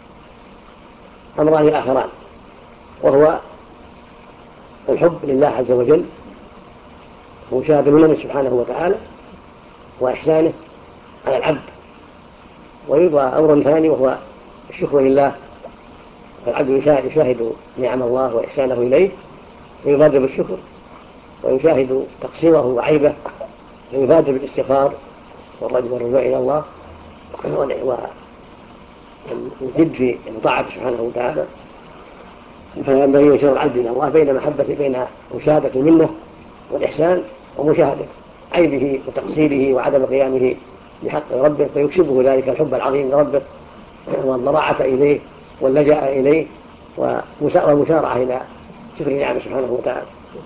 أمران آخران، وهو الحب لله عز وجل ومشاهدة منه سبحانه وتعالى وإحسانه على العبد، ويبقى أمر ثاني وهو الشكر لله، فالعبد يشاهد نعم الله وإحسانه إليه فيبادر بالشكر، ويشاهد تقصيره وعيبه فيبادر بالاستغفار والرجوع إلى الله والجد في طاعته سبحانه وتعالى. فينبغي يشير العبد إلى الله بين مشاهدة المنة والإحسان ومشاهدة عيبه وتقصيره وعدم قيامه بحق ربه، فيكسبه ذلك الحب العظيم لربه والضراعة إليه واللجأ إليه والمسارعة إلى شكر نعمه سبحانه وتعالى.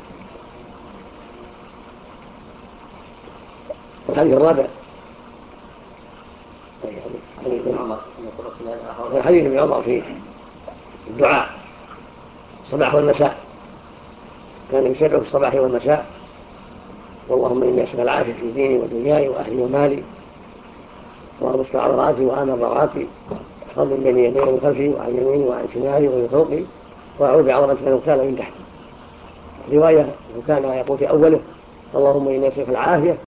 الحديث الرابع الحديث ابن عمر في الدعاء الصباح والمساء، كان يشرع في الصباح والمساء اللهم إني أسألك العافية في ديني ودنياي وأهلي ومالي وأمسك عوراتي وآمن روعاتي احفظ من بين يدي ومن خلفي وعن يميني وعن شمالي ومن فوقي وأعوذ بعظمتك أن أغتال من تحتي. رواية وكان يقول في أوله اللهم إني أسألك العافية